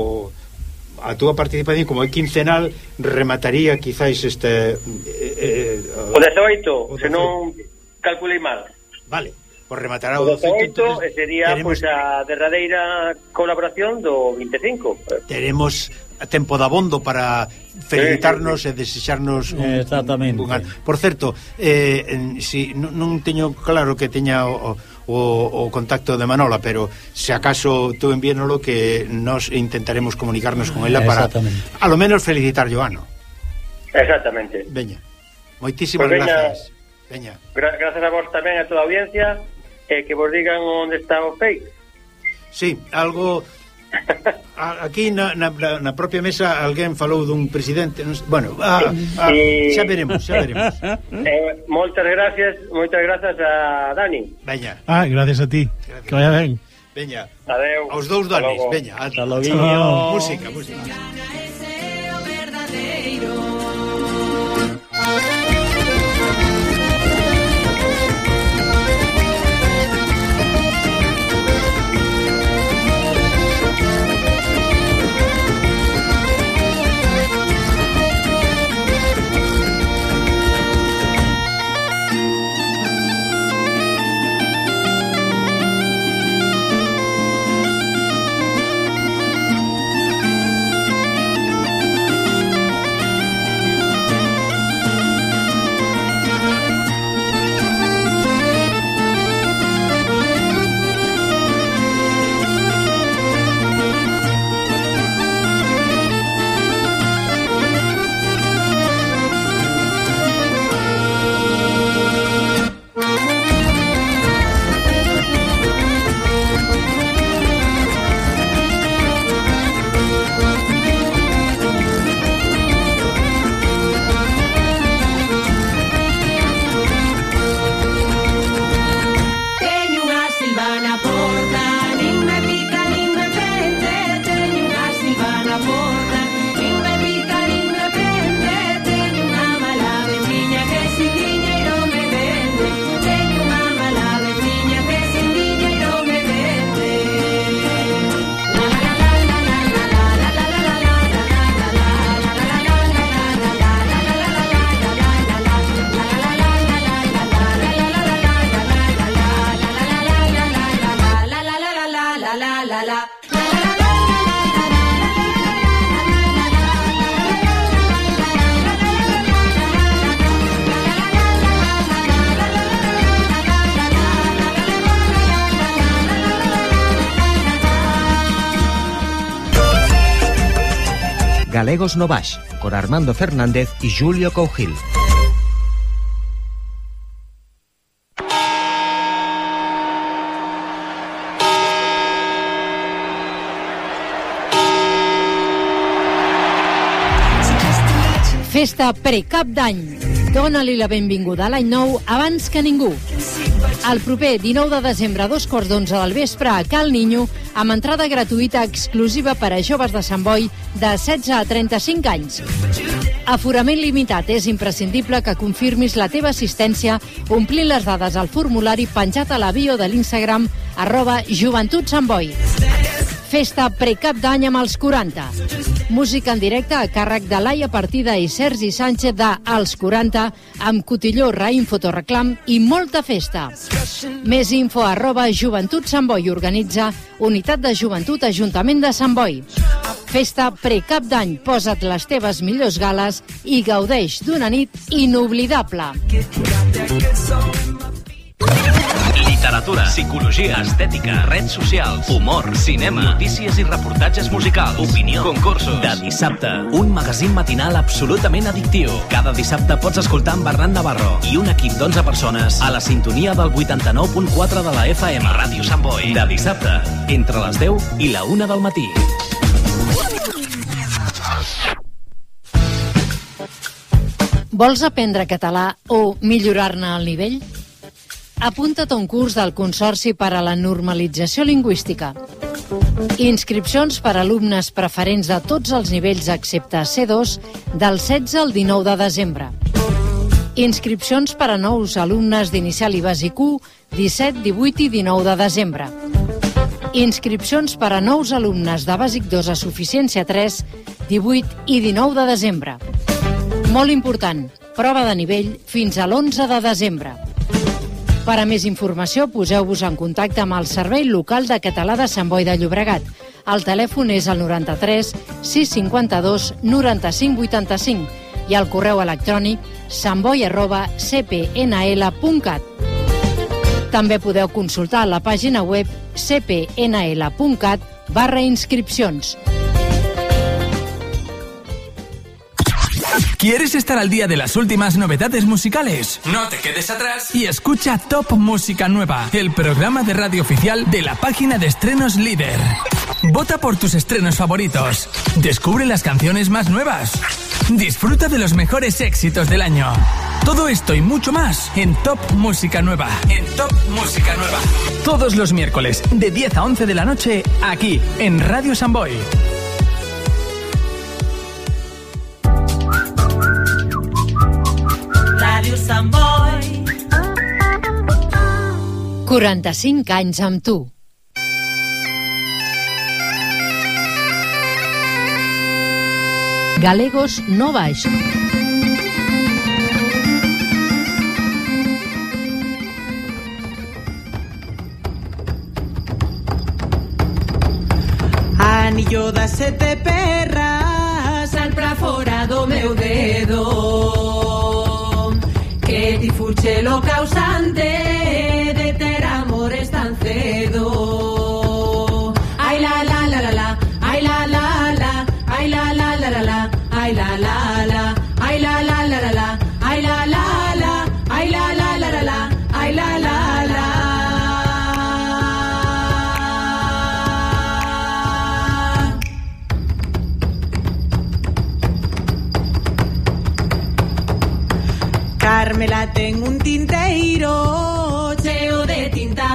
a túa participación como é quincenal remataría quizáis este eh, eh, o dezoito, se non calculei mal. Vale. Por rematar o dezoito e sería teremos... pois a derradeira colaboración do vinte e cinco. Teremos a tempo da bondo para felicitarnos sí, sí, sí. e desexarnos un, exactamente. Un, un, por certo, eh, en, si non, non teño claro que teña o, o, o contacto de Manola, pero se acaso tú envíenolo que nos intentaremos comunicarnos con ela para a lo menos felicitar o ano. Exactamente. Veña. Moitísimas pues veña, grazas. Veña. Gra grazas a vos tamén, a toda a audiencia, e eh, que vos digan onde está o fake. Sí, algo aquí na, na, na propia mesa alguén falou dun presidente, non sei, bueno, ah, ah, y... xa veremos, xa veremos. eh, moitas gracias, moitas grazas a Dani. Veña. Ah, gracias a ti. Gracias. Que vaya ben. Veña. Adeu. Aos dous Danis, veña. Hasta logo. Música, música. la. Galegos no Baix, con Armando Fernández y Julio Cougil. Festa pre-Cap d'Any. Dóna-li la benvinguda a l'any nou abans que ningú. El proper dinou de desembre a dos quarts d'onze del vespre a Cal Niño, amb entrada gratuïta exclusiva per a joves de Sant Boi de setze a trenta-cinc anys. Aforament limitat. És imprescindible que confirmis la teva assistència omplint les dades al formulari penjat a la bio de l'Instagram arroba Joventut Sant Boi. Festa pre-Cap d'Any amb els quaranta. Música en directe a càrrec de Laia Partida i Sergi Sánchez de Els quaranta, amb cotilló, raïm, fotoreclam i molta festa. Més info arroba Joventut Sant Boi. Organitza Unitat de Joventut Ajuntament de Sant Boi. Festa pre-Cap d'Any. Posa't les teves millors gales i gaudeix d'una nit inoblidable. Literatura, psicologia, estètica, redes socials, humor, cinema, notícies i reportatges musicals, opinió, concursos. De dissabte, un magazín matinal absolutament addictiu. Cada dissabte pots escoltar amb Bernat Navarro i un equip d'onze persones a la sintonia del vuitanta-nou punt quatre de la F M. Ràdio Sant Boi. De dissabte, entre les deu i la una del matí. Vols aprendre català o millorar-ne el nivell? Apunta't a un curs del Consorci per a la Normalització Lingüística. Inscripcions per a alumnes preferents de tots els nivells excepte C dos del setze al dinou de desembre. Inscripcions per a nous alumnes d'inicial i bàsic u disset, divuit i dinou de desembre. Inscripcions per a nous alumnes de bàsic dos a suficiència tres divuit i dinou de desembre. Molt important, prova de nivell fins a l'onze de desembre. Per a més informació, poseu-vos en contacte amb el Servei Local de Català de Sant Boi de Llobregat. El telèfon és el noranta-tres sis cinquanta-dos noranta-cinc vuitanta-cinc i el correu electrònic santboi arroba c p n l punt cat. També podeu consultar la pàgina web c p n l punt cat barra inscripcions. ¿Quieres estar al día de las últimas novedades musicales? No te quedes atrás y escucha Top Música Nueva, el programa de radio oficial de la página de estrenos líder. Vota por tus estrenos favoritos. Descubre las canciones más nuevas. Disfruta de los mejores éxitos del año. Todo esto y mucho más en Top Música Nueva. En Top Música Nueva. Todos los miércoles de diez a once de la noche aquí en Radio Sant Boi. Ràdio Sant Boi. quaranta-cinc anys amb tu. Galegos no Baix. Anillo de sete perras al pra fora do meu dedo, que ti fuche lo causante de ter amores tan cedo. Ai la la la la la, ai la la la, ai la la la la la, ai la la la, ai la la la la la, ai la la la, ai la la la la la, ai la la la. Carmela ten un tinteiro cheo de tinta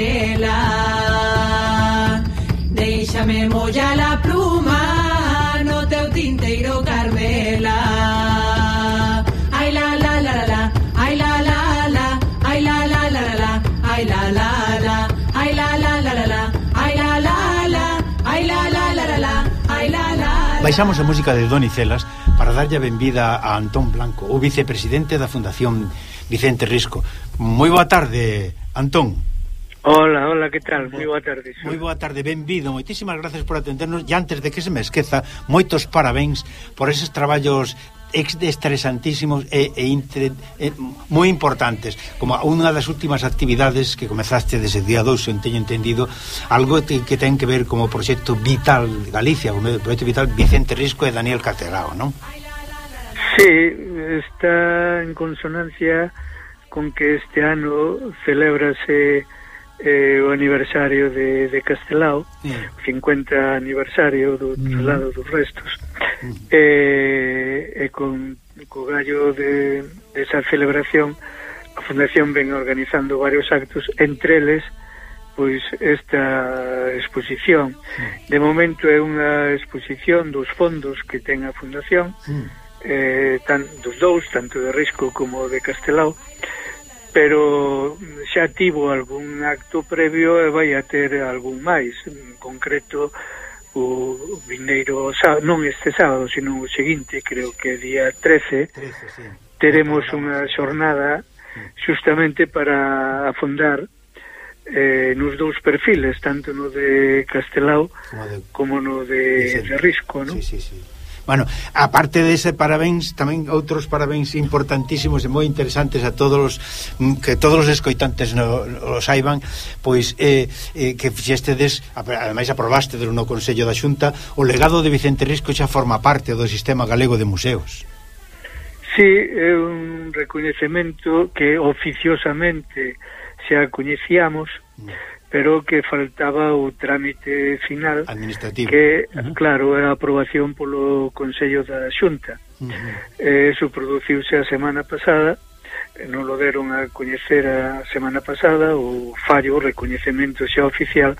amarela. Déixame molla la pluma no teu tinteiro, Carmela. Ai la la la la la, ai la la la, ai la la la la la, ai la la la, ai la la la la la, ai la la la, ai la la la la la, ai la la. Baixamos a música de Donicelas para darlle a benvida a Antón Blanco, o vicepresidente da Fundación Vicente Risco. Moi boa tarde, Antón. Hola, hola, que tal? Moi boa tarde. Moi boa tarde, benvido. Moitísimas gracias por atendernos. E antes de que se me esqueza, moitos parabéns por eses traballos estresantísimos e, e, intre, e moi importantes, como unha das últimas actividades que comezaste desde día dous, se teño entendido, algo que, que ten que ver como proxecto Vital Galicia, como proxecto Vital Vicente Risco e Daniel Castelao, non? Sí, está en consonancia con que este ano celébrase eh, o aniversario de, de Castelao, sí. cincuenta aniversario do traslado mm. dos restos, mm. e, e con co gallo de, de esa celebración a Fundación ven organizando varios actos, entre eles pois esta exposición. Mm. De momento é unha exposición dos fondos que ten a Fundación, mm. eh, tan, dos dous, tanto de Risco como de Castelao, pero xa tivo algún acto previo e vai a ter algún máis, en concreto o vindeiro sábado, non este sábado, sino o seguinte, creo que día trece, trece sí. teremos unha xornada justamente para afondar eh, nos dous perfiles, tanto no de Castelao como, de, como no de, de Risco, non? Sí, sí, sí. Bueno, aparte dese parabéns, tamén outros parabéns importantísimos e moi interesantes a todos os, que todos os escoitantes no, o saiban, pois eh, eh, que fixestedes, ademais aprobástedes no Consello da Xunta, o legado de Vicente Risco xa forma parte do Sistema Galego de Museos. Sí, é un recoñecemento que oficiosamente xa coñecíamos, mm. pero que faltaba o trámite final administrativo, que, uh-huh. claro, é a aprobación polo Consello da Xunta. Uh-huh. eh, Eso produciuse a semana pasada, non lo deron a coñecer a semana pasada, o fallo, o recoñecemento xa oficial,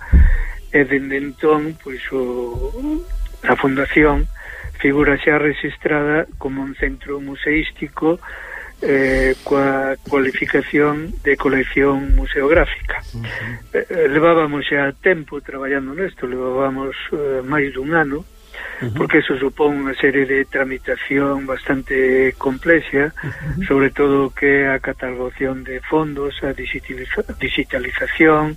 e dende entón, pois, o, a Fundación figura xa registrada como un centro museístico Eh, coa cualificación de colección museográfica. Uh-huh. eh, levábamos xa tempo traballando nesto, levábamos eh, máis dun ano, uh-huh. porque eso supón unha serie de tramitación bastante complexa, uh-huh. sobre todo que a catalogación de fondos, a digitaliza- digitalización,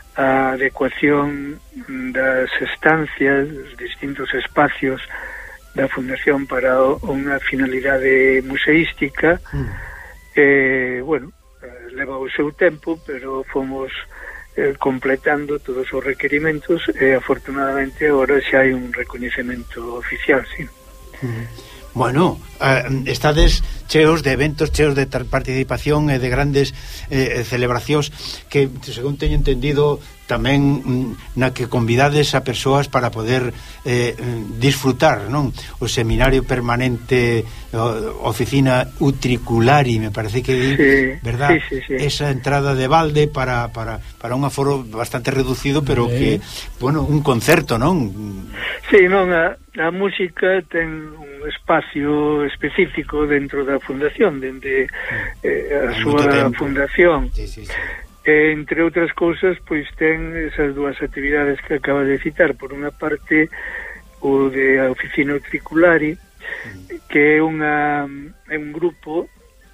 a adecuación das estancias, dos distintos espacios da Fundación para unha finalidade museística. Mm. eh, bueno, leva o seu tempo, pero fomos eh, completando todos os requerimentos e afortunadamente agora xa hai un recoñecemento oficial, sí. Mm. Bueno, eh, estades cheos de eventos, cheos de participación e de grandes eh, celebracións que, según teño entendido, tamén na que convidades a persoas para poder eh, disfrutar, non? O seminario permanente, o, oficina utriculari, me parece que di, sí, verdad? Sí, sí, sí. Esa entrada de balde para, para, para un aforo bastante reducido, pero sí. que, bueno, un concerto, non? Sí, non, a, a música ten un espacio específico dentro da Fundación, dende eh, a súa fundación. Sí, sí, sí. E, entre outras cousas, pois ten esas dúas actividades que acaba de citar. Por unha parte, o de a oficina utriculari, mm. que é unha é un grupo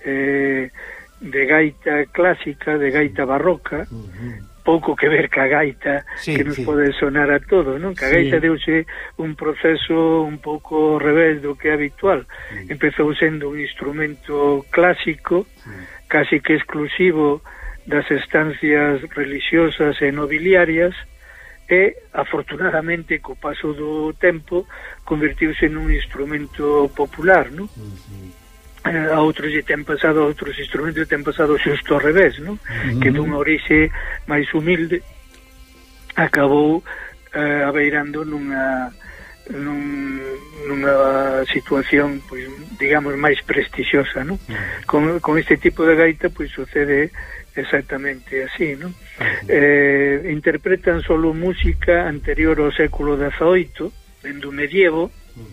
eh, de gaita clásica, de gaita barroca, mm-hmm. pouco que ver ca gaita, sí, que nos sí. pode sonar a todo, non? Ca gaita sí. deuse un proceso un pouco ao revés do que é habitual. Mm. Empezou sendo un instrumento clásico, mm. casi que exclusivo das estancias religiosas e nobiliarias, e afortunadamente co paso do tempo convertiuse nun instrumento popular, non? Uh-huh. eh, a outros lle ten pasado, a outros instrumentos ten pasado xusto ao revés, non? Uh-huh. Que dunha orixe máis humilde acabou eh, abeirando nunha nun, nunha situación, pois, digamos, máis prestixiosa, non? Uh-huh. Con, con este tipo de gaita, pois, sucede exactamente así, ¿no? Uh-huh. Eh, interpretan solo música anterior ao século dezaoito, dende o medievo. Uh-huh.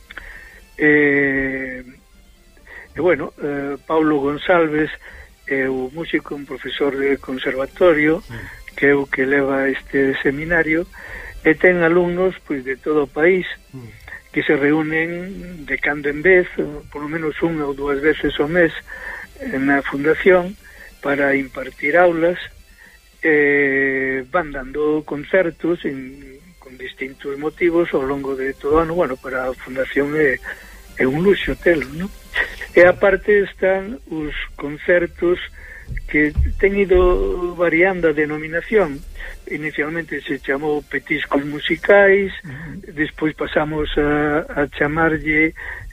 Eh, e bueno, eh, Paulo González é o músico, un profesor de conservatorio, uh-huh. que é o que leva este seminario, e ten alumnos, pois, de todo o país, uh-huh. que se reúnen de cando en vez, por lo menos unha ou dúas veces ao mes, na Fundación, para impartir aulas eh, van dando concertos en, con distintos motivos ao longo de todo o ano. Bueno, para a Fundación é, é un luxo telo, non? E aparte están os concertos que ten ido variando a denominación. Inicialmente se chamou petiscos musicais, uh-huh. Despois pasamos a, a chamarlle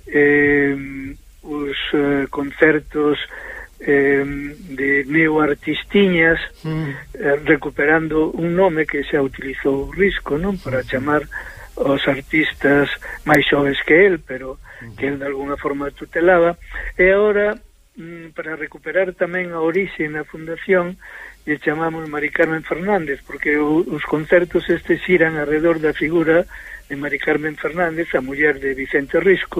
eh, os eh, concertos eh, de neoartistiñas, uh-huh. eh, recuperando un nome que xa utilizou Risco, non? Para uh-huh. chamar os artistas máis xoves que el, pero uh-huh. que el de alguna forma tutelaba. E agora, para recuperar tamén a orixe na Fundación, lle chamamos Mari Carmen Fernández, porque os concertos estes xiran alrededor da figura de Mari Carmen Fernández, a muller de Vicente Risco.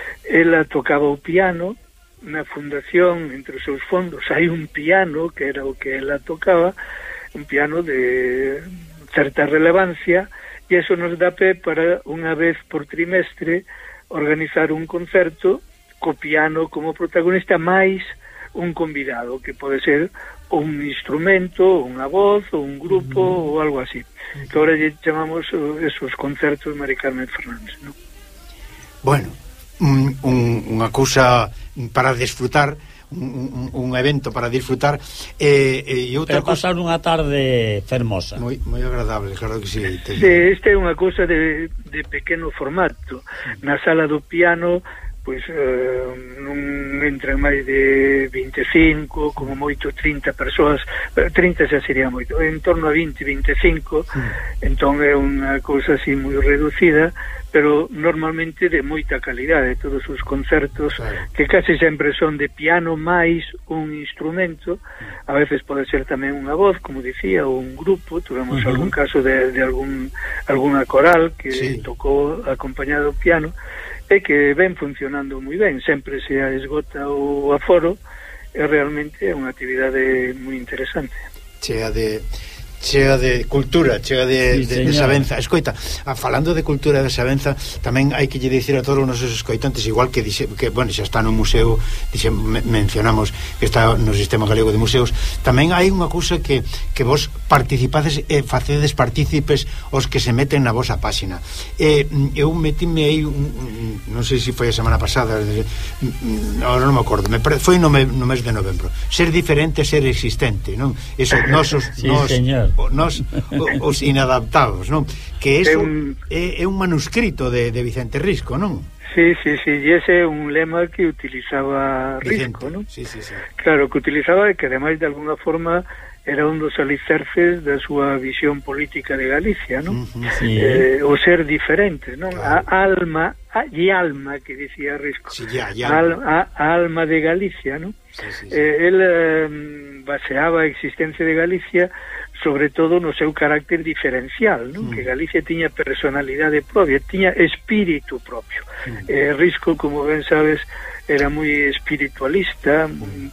Ela tocaba o piano na Fundación. Entre os seus fondos hai un piano que era o que ela tocaba, un piano de certa relevancia, e iso nos dá pé para unha vez por trimestre organizar un concerto co piano como protagonista, máis un convidado, que pode ser un instrumento, unha voz, ou un grupo, uh-huh. ou algo así. Uh-huh. Que ahora lle chamamos esos concertos Mari Carmen Fernández, ¿no? Bueno, un, un, unha cousa para desfrutar, un, un evento para disfrutar, e, e outra para pasar unha tarde fermosa, moi, moi agradable, claro que sí. Sí, esta é unha cousa de, de pequeno formato. Na sala do piano pois eh, non entran máis de vinte e cinco, como moito trinta persoas, trinta xa sería moito, en torno a vinte, vinte e cinco, mm. entón é unha cousa así moi reducida, pero normalmente de moita calidade. Todos os concertos, claro, que case sempre son de piano máis un instrumento, a veces pode ser tamén unha voz, como dicía, ou un grupo. Tuvemos uh-huh. algún caso de, de algún alguna coral que sí. tocou acompañado do piano, e que ven funcionando moi ben. Sempre se esgota o aforo, e realmente é unha actividade moi interesante. Chea de chea de cultura, chea de, sí, de, de sabenza. Escoita, a, falando de cultura e de sabenza, tamén hai que lle dicir a todos os nosos escoitantes, igual que, dixe, que bueno, xa está no museo, dixe, mencionamos que está no Sistema Galego de Museos, tamén hai unha cousa que, que vos participades e facedes partícipes os que se meten na vosa páxina. E, eu metime aí, un, non sei se foi a semana pasada, agora non me acordo, me, foi no, me, no mes de novembro. Ser diferente, ser existente, non? Eso, nosos, sí, nos, señor. Nos, os inadaptados, non? Que eso é un, é, é un manuscrito de, de Vicente Risco, non? Sí, sí, sí, e ese é un lema que utilizaba Risco, non? Sí, sí, sí. Claro, que utilizaba e que ademais de alguna forma era un dos alicerces da súa visión política de Galicia, non? Uh-huh, sí. eh, o ser diferente, non? Claro. A alma, a, e alma, que dicía Risco. Sí, ya, ya. Al, a, a alma de Galicia, non? Sí, sí, sí. Eh, el eh, baseaba a existencia de Galicia sobre todo no seu carácter diferencial, non? Mm. Que Galicia tiña personalidade propia, tiña espírito propio. Mm. Eh, Risco, como ben sabes, era moi espiritualista, mm.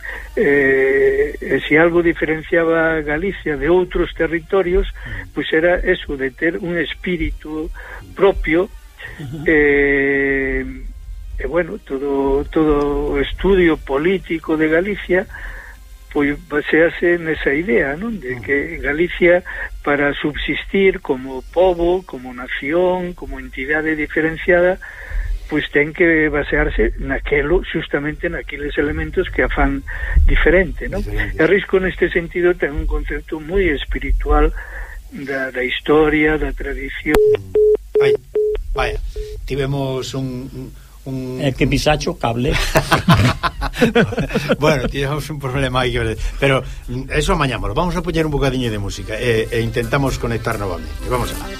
eh, e se algo diferenciaba a Galicia de outros territorios, mm. pois era eso, de ter un espírito propio. Uh-huh. eh, e bueno, todo, todo o estudio político de Galicia pois basease nesa idea, non? De que Galicia, para subsistir como pobo, como nación, como entidade diferenciada, pois ten que basearse naquelo, justamente naqueles elementos que a fan diferente, non? E Risco neste sentido ten un concepto moi espiritual da, da historia, da tradición. Ai, vaya, tivemos un... un é que pisacho cable. Bueno, tivemos un problema aí, pero eso amañámoslo. Vamos a poñer un bocadiño de música e, e intentamos conectar novamente. Vamos a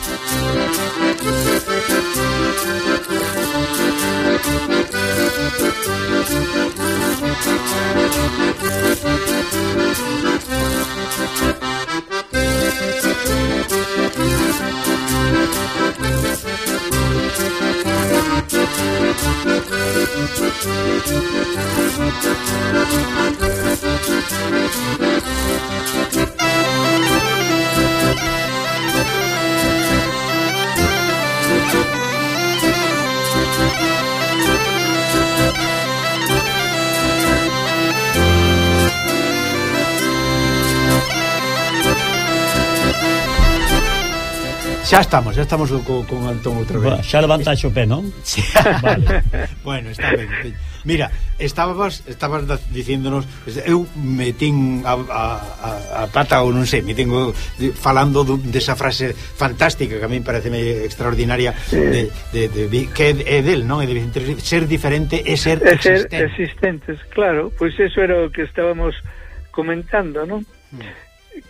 Xa estamos, xa estamos con, con Antón outra vez. Xa levanta o pé, non? Sí. Vale. Bueno, está ben. Mira, estabas estabas dicíndonos, eu metín a, a, a pata ou non sei, me tengo falando desa frase fantástica que a mí parece extraordinaria, de, de, de, de, que é del, non? É de ser diferente e ser é ser existente. existentes, claro, pois pues eso era o que estábamos comentando, non? Mm.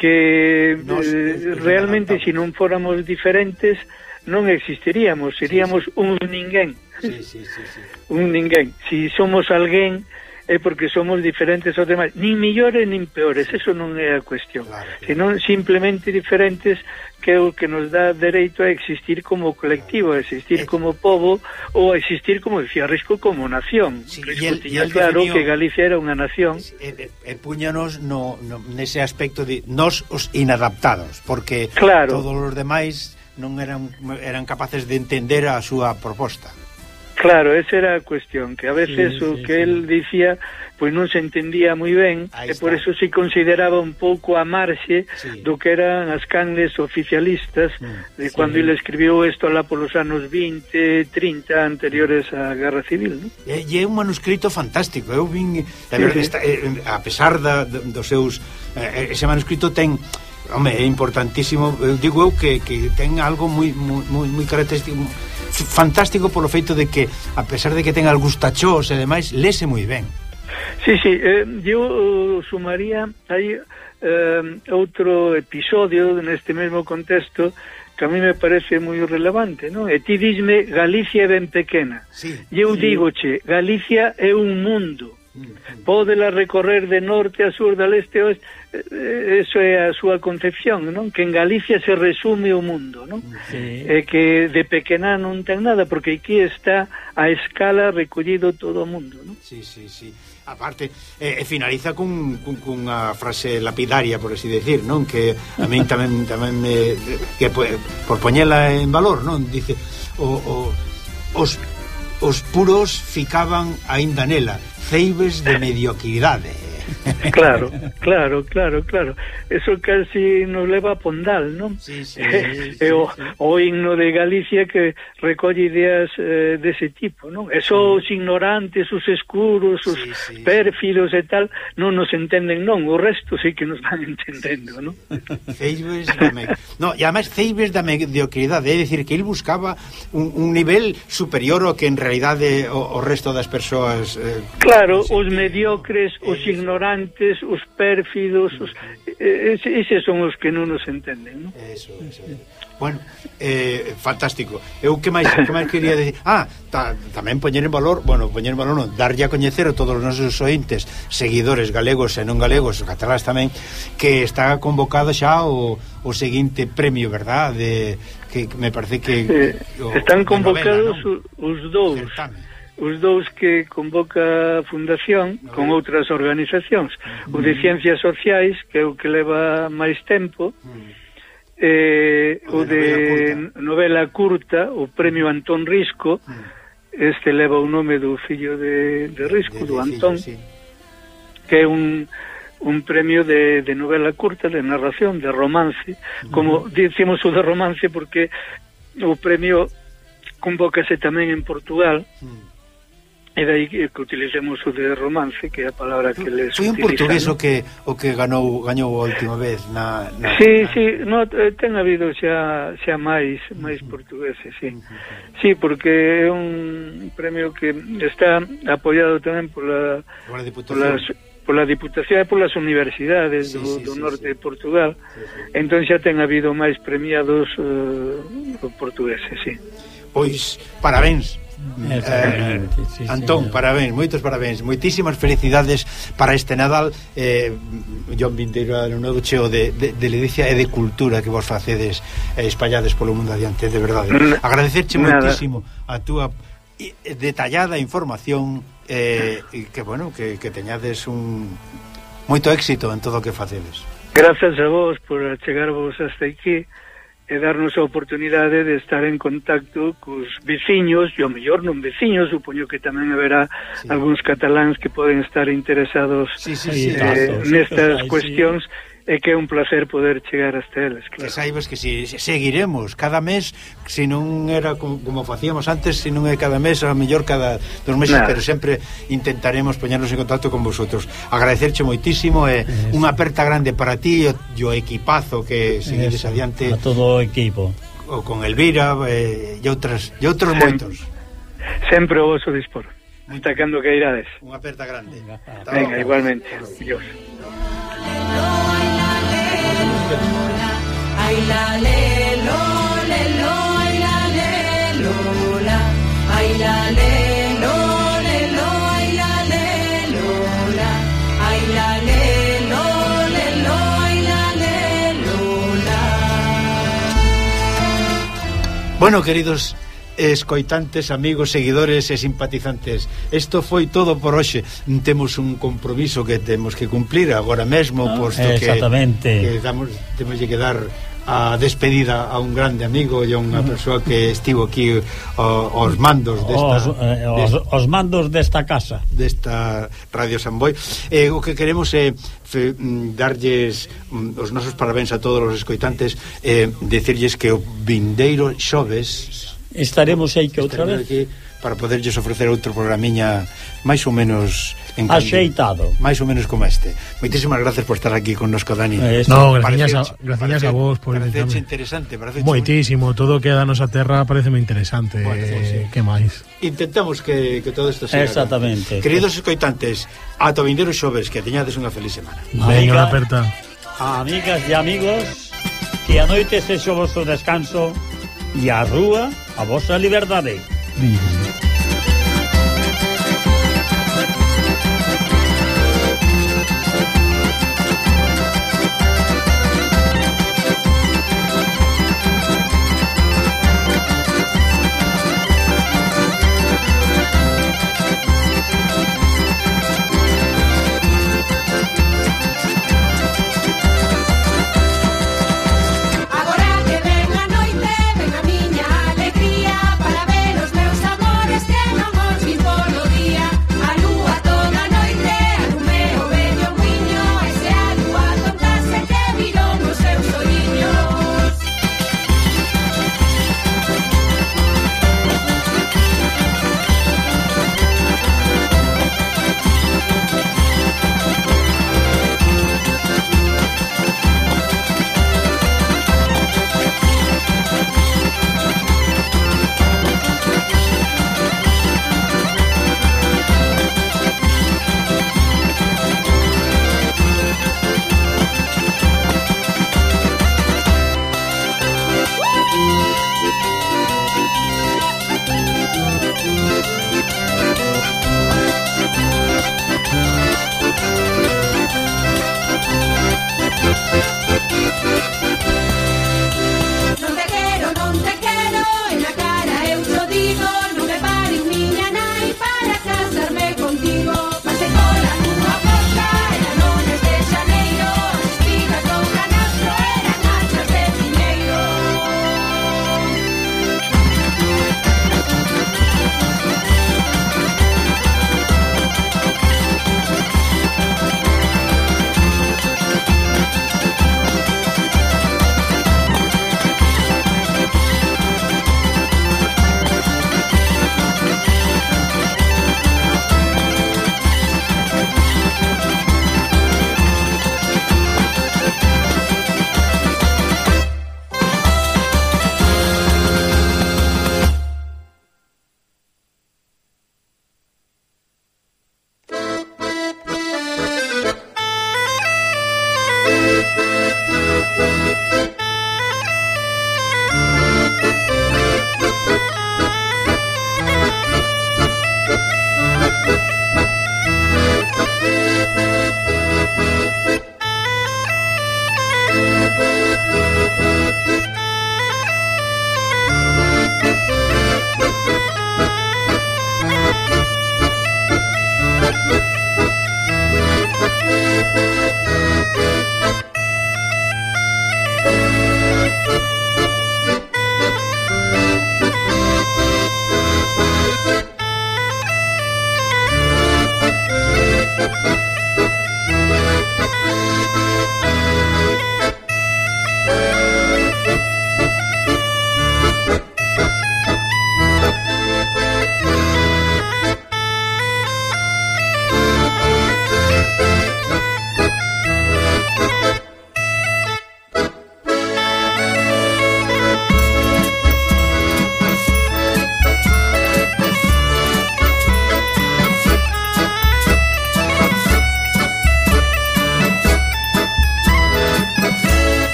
Que Nos, eh, realmente se si non fóramos diferentes non existiríamos, seríamos sí, sí. un ninguén. Sí, sí, sí, sí. Un ninguén. Si somos alguén é porque somos diferentes aos demais, nin millores nin peores, eso non é a cuestión, claro, claro. Senón simplemente diferentes, que é o que nos dá dereito a existir como colectivo, a existir eh. como pobo, ou a existir, como decía Risco, como nación. Sí, Risco el, tiña claro definió, que Galicia era unha nación. E, e puñanos no, no, nese aspecto de nós os inadaptados, porque claro. todos os demais non eran, eran capaces de entender a súa proposta. Claro, esa era a cuestión, que a veces sí, o sí, que sí. él dicía pois non se entendía moi ben, e por eso se consideraba un pouco a marxe sí. do que eran as canles oficialistas mm, de sí. cando ele escribiu isto lá polos anos vinte, trinta anteriores á Guerra Civil, non? E, e é un manuscrito fantástico, eu vin, a, ver, sí, sí. Esta, eh, a pesar da, dos seus eh, ese manuscrito ten, home, é importantísimo, eu digo eu que, que ten algo moi, moi, moi característico, fantástico polo feito de que, a pesar de que ten algúns tachós e demais, lese moi ben. Sí, sí, eh, eu sumaría aí eh, outro episodio neste mesmo contexto que a mí me parece moi relevante, non? E ti disme Galicia é ben pequena. Sí, e eu sí. digoche, Galicia é un mundo. Pódela recorrer de norte a sur, de leste a oeste, eso é a súa concepción, non? Que en Galicia se resume o mundo, non? Sí. E que de pequena non ten nada, porque aquí está a escala recollido todo o mundo, non? Sí, sí, sí. Aparte, eh, finaliza cun, cun, cunha frase lapidaria, por así decir, non? Que a min tamén tamén me, que por poñela en valor, non? Dice, o, o, os os puros ficaban aínda nela, ceibes de mediocridade. Claro, claro, claro, claro. Eso casi nos leva a Pondal, non? Sí, sí, eh, sí, o, sí. o himno de Galicia que recolle ideas eh, dese tipo, non? E só os ignorantes, os escuros, os sí, sí, pérfidos sí. e tal, non nos entenden, non. O resto sí que nos van entendendo, non? Ceibes da me... no, e además ceibes da mediocridade, é dicir, que ele buscaba un, un nivel superior ao que en realidade o, o resto das persoas... Eh, claro, os mediocres, os ignorantes, os pérfidos, os, eh, eses son os que non nos entenden, non? Eso, eso. Bueno, eh, fantástico. Eu que máis, que máis quería decir? Ah, ta, tamén poñer en valor, bueno, poñer en valor non, darlle a coñecer a todos os nosos ointes, seguidores galegos e non galegos, catalás tamén, que está convocado xa o, o seguinte premio, verdad? De, que me parece que... Eh, o, están convocados novela, os dous. Certamen. Os dous que convoca a Fundación no, con outras organizacións, mm. o de Ciencias Sociais, que é o que leva máis tempo, mm. eh, o, o de, de novela, curta. novela curta, o premio Antón Risco, mm. este leva o nome do fillo de, de Risco, de, de do Antón, fillo, sí. que é un, un premio de, de novela curta, de narración, de romance, mm. como dicimos o de romance porque o premio convócase tamén en Portugal, mm. e dai que, que utilicemos o de romance, que é a palabra que les foi utiliza. Foi un portugués, ¿no? o que o que ganou gañou a última vez na, na Sí, na... sí, no, ten habido xa xa máis máis uh-huh. portugueses, sí. Uh-huh. Sí, porque é un premio que está apoiado tamén pola pola Diputación. Pola Diputación e polas universidades sí, do, sí, do sí, norte sí. de Portugal. Sí, sí. Entón xa ten habido máis premiados uh, portugueses, sí. Pois, parabéns. Eh, sí, Antón, sí, parabéns, moitos parabéns, moitísimas felicidades para este Nadal, eh, John Vinteiro, ano novo cheo de, de, de ledicia e de cultura que vos facedes eh, espallades polo mundo adiante, de verdade. Agradecerche moitísimo a túa detallada información, eh, e que, bueno, que, que teñades un moito éxito en todo o que facedes. Grazas a vos por chegarvos hasta aquí e darnos a oportunidade de estar en contacto cos veciños, e ao mellor non veciños, supoño que tamén haberá sí. algúns cataláns que poden estar interesados sí, sí, sí, eh, sí, nestas sí, cuestións, sí. e que é un placer poder chegar hasta eles, claro. Que saibas que si seguiremos cada mes, se non era como, como facíamos antes, se non é cada mes, a mellor cada dos meses, nah. Pero sempre intentaremos poñernos en contacto con vosotros. Agradecerche moitísimo e eh, unha aperta grande para ti e o equipazo que seguides adiante. A todo o equipo. O con Elvira e, e outros, e outros Sem, moitos. Sempre o vosso dispor. Hasta cando que irades. Unha aperta grande. Venga, Venga igualmente. Dios. Ay la le lo le lo ay la le lola ay la le lo le lo ay la le lola ay la le lo le lo ay la le lola. Bueno, queridos escoitantes, amigos, seguidores e simpatizantes, isto foi todo por hoxe. Temos un compromiso que temos que cumplir agora mesmo, no, posto exactamente. que, que damos, temos que dar a despedida a un grande amigo e a unha persoa que estivo aquí o, os mandos desta, os, eh, os, desta, os mandos desta casa, desta Radio Samboy. Eh, o que queremos é fe, darlles um, os nosos parabéns a todos os escoitantes, eh, decirlles que o vindeiro xoves estaremos aí que outra vez aquí para poderlles ofrecer outro programiña máis ou menos axeitado, máis ou menos como este. Moitísimas gracias por estar aquí connosco, Dani. Eh, no, gracias a, gracias a vos por invitarme. Interesante, parece moitísimo, todo que da nosa terra parece moi interesante. Bueno, sí, sí. Que máis? Intentamos que, que todo isto sea. Exactamente. Queridos escoitantes, ata o vindeiro xoves, que teñades unha feliz semana. Venga, aperta. Amigas e amigos, que a noite sexo o vosso descanso e a rúa a vosa liberdade. Bien. Agora que ven a noite, ven a miña alegría para ver os meus amores.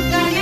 canela.